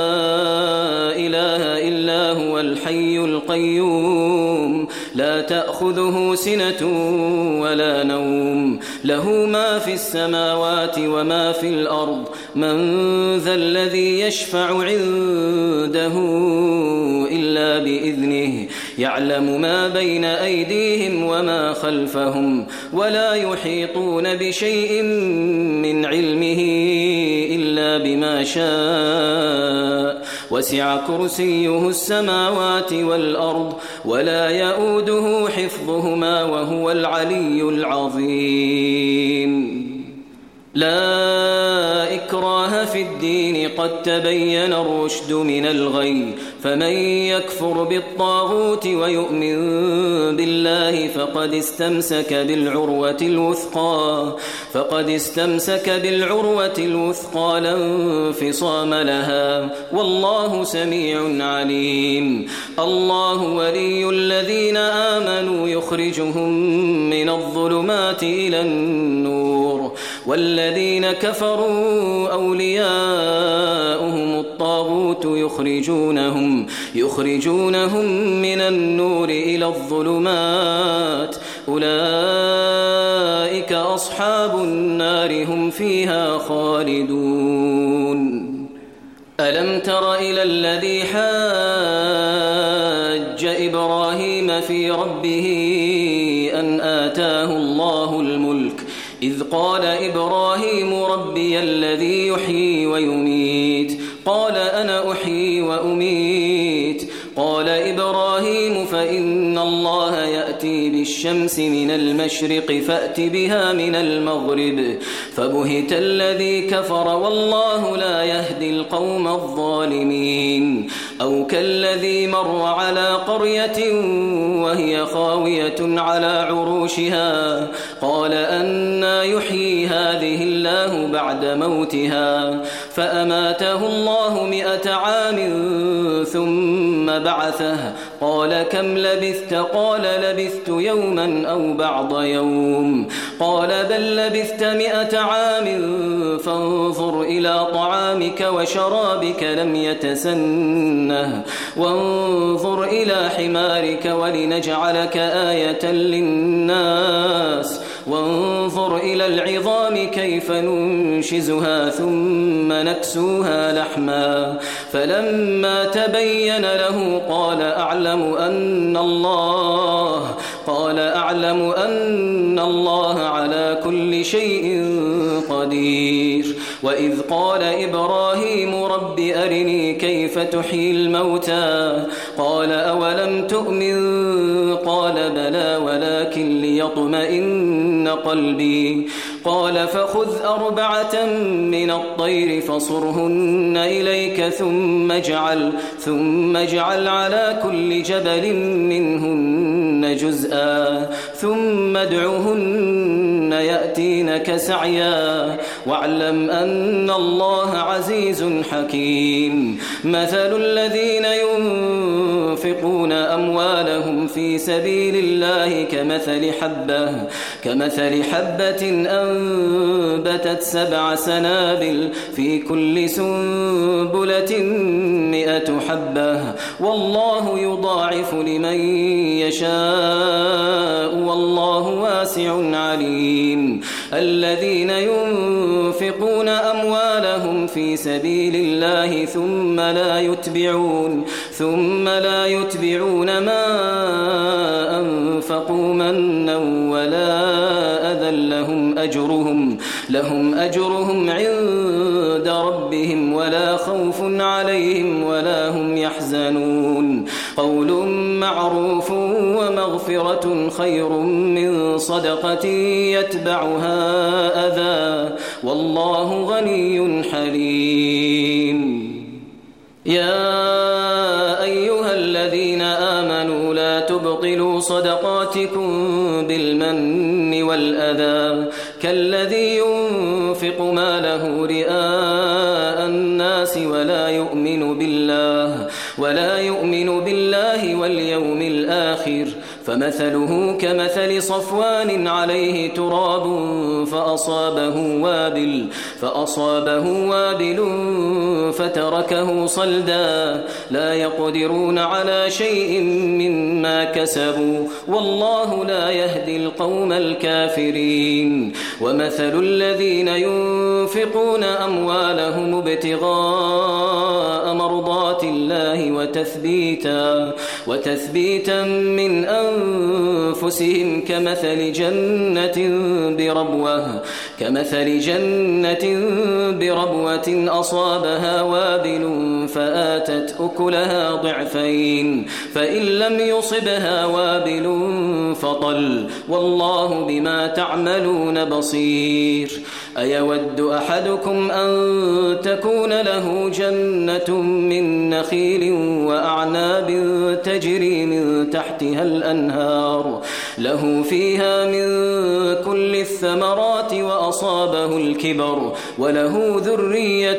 إله إلا هو الحي القيوم لا تأخذه سنة ولا نوم له ما في السماوات وما في الأرض من ذا الذي يشفع عنده إلا بإذنه يعلم ما بين أيديهم وما خلفهم ولا يحيطون بشيء من علمه إلا بما شاء وسع كرسيه السماوات والأرض ولا يؤوده حفظهما وهو العلي العظيم. لا إكراه في الدين قد تبين الرشد من الغي فمن يكفر بالطاغوت ويؤمن بالله فقد استمسك بالعروة الوثقى لا انفصام لها والله سميع عليم. الله ولي الذين آمنوا يخرجهم من الظلمات إلى النور والذين كفروا أولياؤهم الطاغوت يخرجونهم من النور إلى الظلمات أولئك أصحاب النار هم فيها خالدون. ألم تر إلى الذي حاج إبراهيم في ربه أن آتاه الله الملك إذ قال إبراهيم ربي الذي يحيي ويميت قال أنا أحيي وأميت قال إبراهيم فإن الله يأتي بالشمس من المشرق فأت بها من المغرب فبهت الذي كفر والله لا يهدي القوم الظالمين. أو كالذي مر على قرية وهي خاوية على عروشها قال أنى يحيي هذه الله بعد موتها فأماته الله 100 عام ثم بعثه قال كم لبثت قال لبثت يوما أو بعض يوم قال بل لبثت 100 عام فانظر إلى طعامك وشرابك لم يتسنه وانظر إلى حمارك ولنجعلك آية للناس وانظر إلى العظام كيف ننشزها ثم نكسوها لحما فلما تبين له قال أعلم أن الله على كل شيء قدير. وإذ قال إبراهيم رب أرني كيف تحيي الموتى قال أولم تؤمن قال بلى ولكن ليطمئن قلبي قال فخذ 4 من الطير فصرهن إليك ثم اجعل على كل جبل منهن جزءا ثم ادعهن يأتينك سعيا واعلم أن الله عزيز حكيم. مثل الذين ينفقون أموالهم في سبيل الله كمثل حبة أنبتت 7 سنابل في كل سنبلة 100 حبة والله يضاعف لمن يشاء والله واسع عليم. الذين ينفقون أموالهم في سبيل الله ثم لا يتبعون ما أنفقوا منا ولا أذى لهم أجرهم عند ربهم ولا خوف عليهم ولا هم يحزنون. قول معروف ومغفرة خير من صدقة يتبعها أذى والله غني حليم. يا أيها الذين آمنوا لا تبطلوا صدقاتكم بالمن والأذى كالذي ينفق ماله رئاء الناس ولا يؤمن بالله واليوم الآخر فمثله كمثل صفوان عليه تراب فأصابه وابل فتركه صلدا لا يقدرون على شيء مما كسبوا والله لا يهدي القوم الكافرين. ومثل الذين ينفقون أموالهم ابتغاء مرضات الله وتثبيتا من أنفسهم كمثل جنة بربوة أصابها وابل فآتت أكلها ضعفين فإن لم يصبها وابل فطل والله بما تعملون بصير. أيود أحدكم أن تكون له جنة من نخيل وأعناب تجري من تحتها الأنهار له فيها من كل الثمرات وأصابه الكبر وله ذرية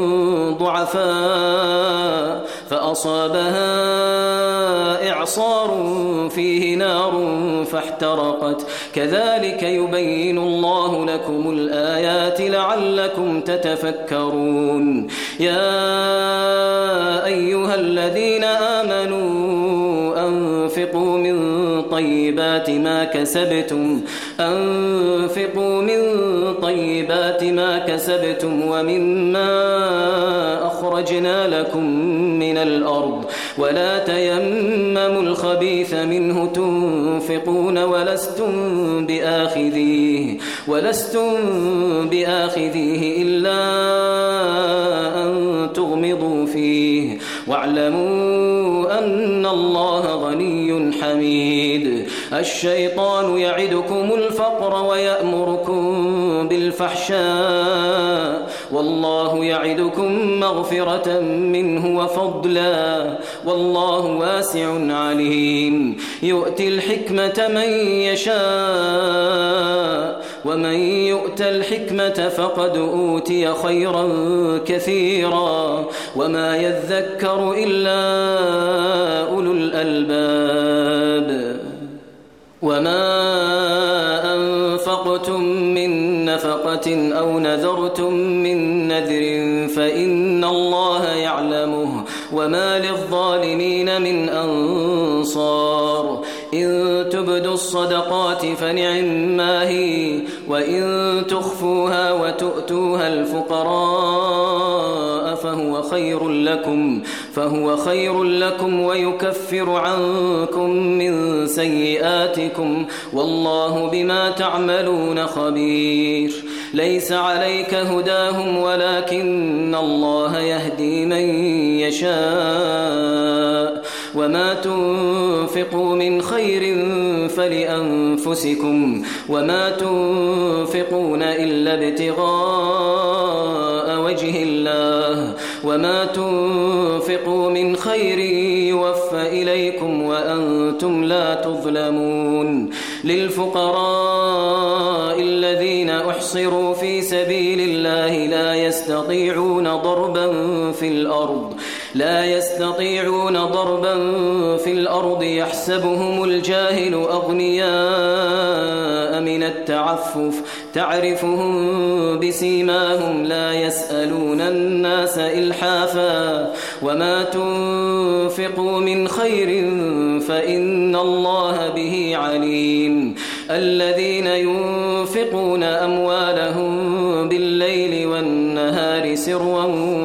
ضعفاء فأصابها إعصار فيه نار فاحترقت كذلك يبين الله لكم الآيات لعلكم تتفكرون. يا أيها الذين آمنوا أنفقوا من طيبات ما كسبتم ومما أخرجنا لكم من الأرض ولا تيمموا الخبيث منه تنفقون ولستم بآخذيه إلا أن تغمضوا فيه واعلموا أن الله غني حميد. الشيطان يعدكم الفقر ويأمركم بالفحشاء والله يعدكم مغفرة منه وفضلا والله واسع عليم. يؤتي الحكمة من يشاء ومن يؤت الحكمة فقد أوتي خيرا كثيرا وما يذكر إلا أولو الألباب. وما أنفقتم من نفقة أو نذرتم من نذر فإن الله يعلمه وما للظالمين من أنصار. إن تبدوا الصدقات فنعما هي وإن تخفوها وتؤتوها الفقراء فهو خير لكم ويكفر عنكم من سيئاتكم والله بما تعملون خبير. ليس عليك هداهم ولكن الله يهدي من يشاء وما تنفقوا من خير فلأنفسكم وما تنفقون إلا ابتغاء وجه الله وما تنفقوا من خير يوفى إليكم وأنتم لا تظلمون. للفقراء الذين أحصروا في سبيل الله لا يستطيعون ضربا في الأرض يحسبهم الجاهل أغنياء من التعفف تعرفهم بسيماهم لا يسألون الناس إلحافا وما تنفقوا من خير فإن الله به عليم. الذين ينفقون أموالهم بالليل والنهار سرا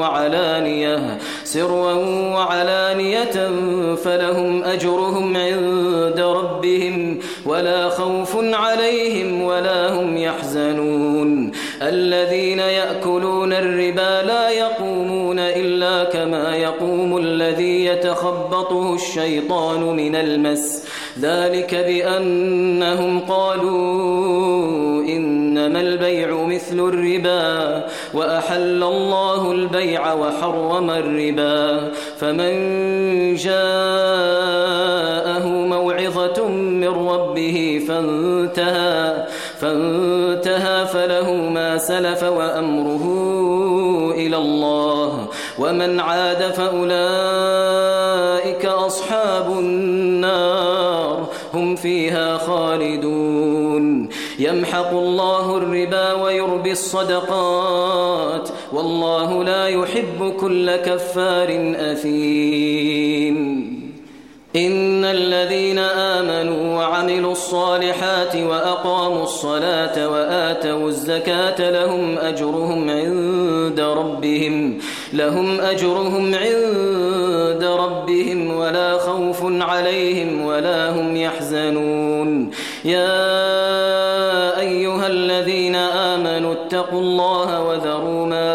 وعلانية فلهم أجرهم عند ربهم ولا خوف عليهم ولا هم يحزنون. الذين يأكلون الربا لا يقومون إلا كما يقوم الذي يتخبطه الشيطان من المس ذلك بأنهم قالوا إنما البيع مثل الربا وأحل الله البيع وحرم الربا. فمن جاءه موعظة من ربه فانتهى فله ما سلف وأمره إلى الله ومن عاد فأولئك أصحاب النار هم فيها خالدون. يمحق الله الربا ويربي الصدقات والله لا يحب كل كفار أثيم. إن الذين الصلاة وأقاموا الصلاة وآتوا الزكاة لهم أجرهم عند ربهم ولا خوف عليهم ولا هم يحزنون يا أيها الذين آمنوا اتقوا الله وذروا ما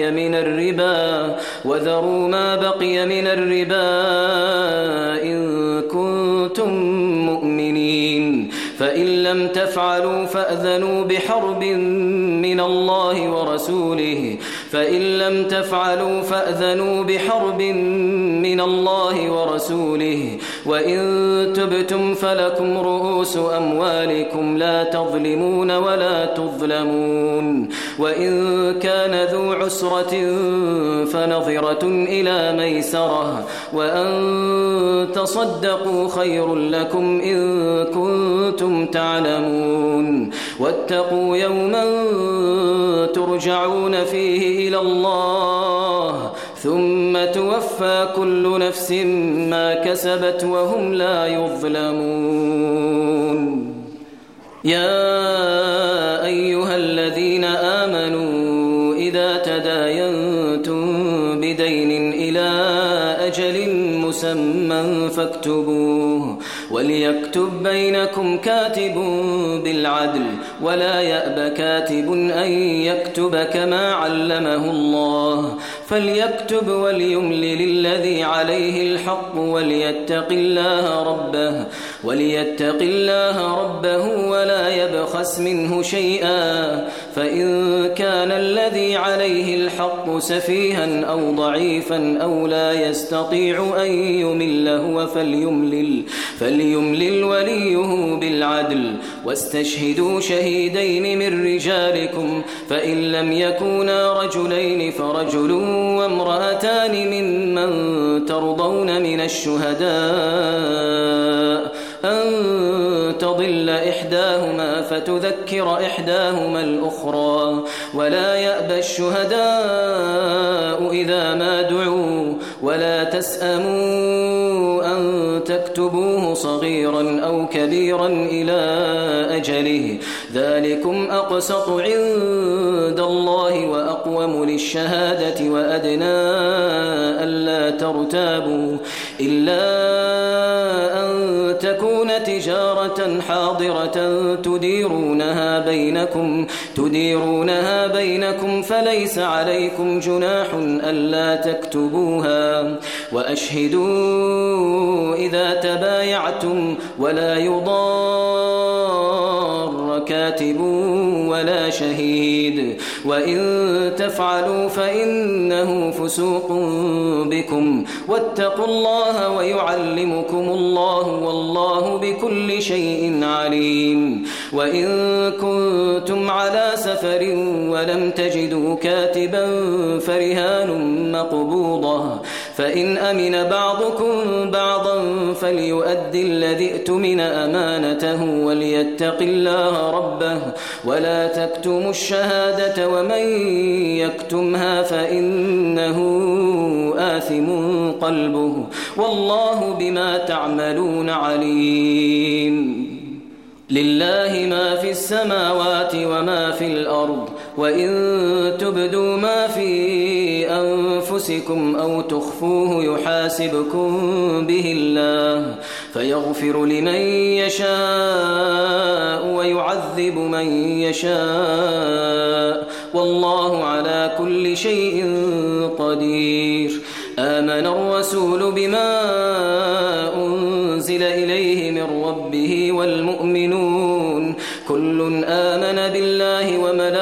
بقي من الربا إن كنتم مؤمنين فإن لم تفعلوا فأذنوا بحرب من الله ورسوله وإن تبتم فلكم رؤوس أموالكم لا تظلمون ولا تظلمون وإن كان ذو عسرة فنظرة إلى ميسرة وأن تصدقوا خير لكم إن كنتم تعلمون واتقوا يوما ترجعون فيه إلى الله ثم توفى كل نفس ما كسبت وهم لا يظلمون يا أيها الذين آمنوا إذا تداينتم بدين إلى أجل مسمى فاكتبوه وليكتب بينكم كاتب بالعدل ولا يأب كاتب أن يكتب كما علمه الله فليكتب وليملل الذي عليه الحق وليتق الله ربه ولا يبخس منه شيئا فإن كان الذي عليه الحق سفيها أو ضعيفا أو لا يستطيع أن يمل هو فليملل وليه بالعدل واستشهدوا شهيدين من رجالكم فإن لم يكونا رجلين فرجل وامرأتان ممن ترضون من الشهداء أن تضل إحداهما فتذكر إحداهما الأخرى ولا يأبى الشهداء إذا ما دعوا ولا تسأموا أن تكتبوه صغيرا أو كبيرا إلى أجله ذلكم أقسط عند الله وأقوم للشهادة وأدنى ألا ترتابوا إلا أن تكون تجارة حاضرة تديرونها بينكم فليس عليكم جناح ألا تكتبوها وأشهدوا إذا تبايعتم ولا يضار كاتب ولا شهيد وإن تفعلوا فإنه فسوق بكم واتقوا الله ويعلمكم الله والله بكل شيء عليم وإن كنتم على سفر ولم تجدوا كاتبا فرهان مقبوضة فإن أمن بعضكم بعضا فليؤدي الذي اؤتمن أمانته وليتق الله ربه ولا تكتموا الشهادة ومن يكتمها فإنه آثم قلبه والله بما تعملون عليم لله ما في السماوات وما في الأرض وإن تبدوا ما في أنفسكم أو تخفوه يحاسبكم به الله فيغفر لمن يشاء ويعذب من يشاء والله على كل شيء قدير آمن الرسول بما أنزل إليه من ربه والمؤمنون كل آمن بالله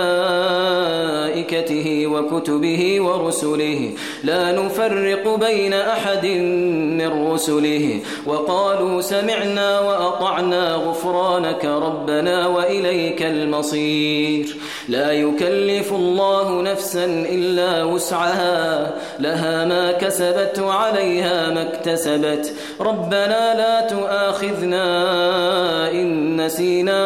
وملائكته وكتبه ورسله لا نفرق بين أحد من رسله وقالوا سمعنا وأطعنا غفرانك ربنا وإليك المصير لا يكلف الله نفسا إلا وسعها لها ما كسبت وعليها ما اكتسبت ربنا لا تؤاخذنا إن نسينا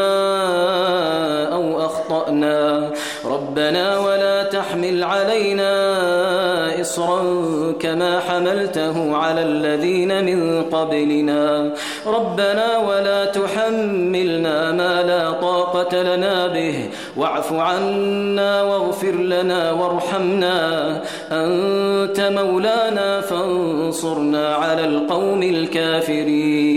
أو أخطأنا ربنا ولا تحمل علينا إصرا كما حملته على الذين من قبلنا ربنا ولا تحملنا ما لا طاقة لنا به واعف عنا واغفر لنا وارحمنا أنت مولانا فانصرنا على القوم الكافرين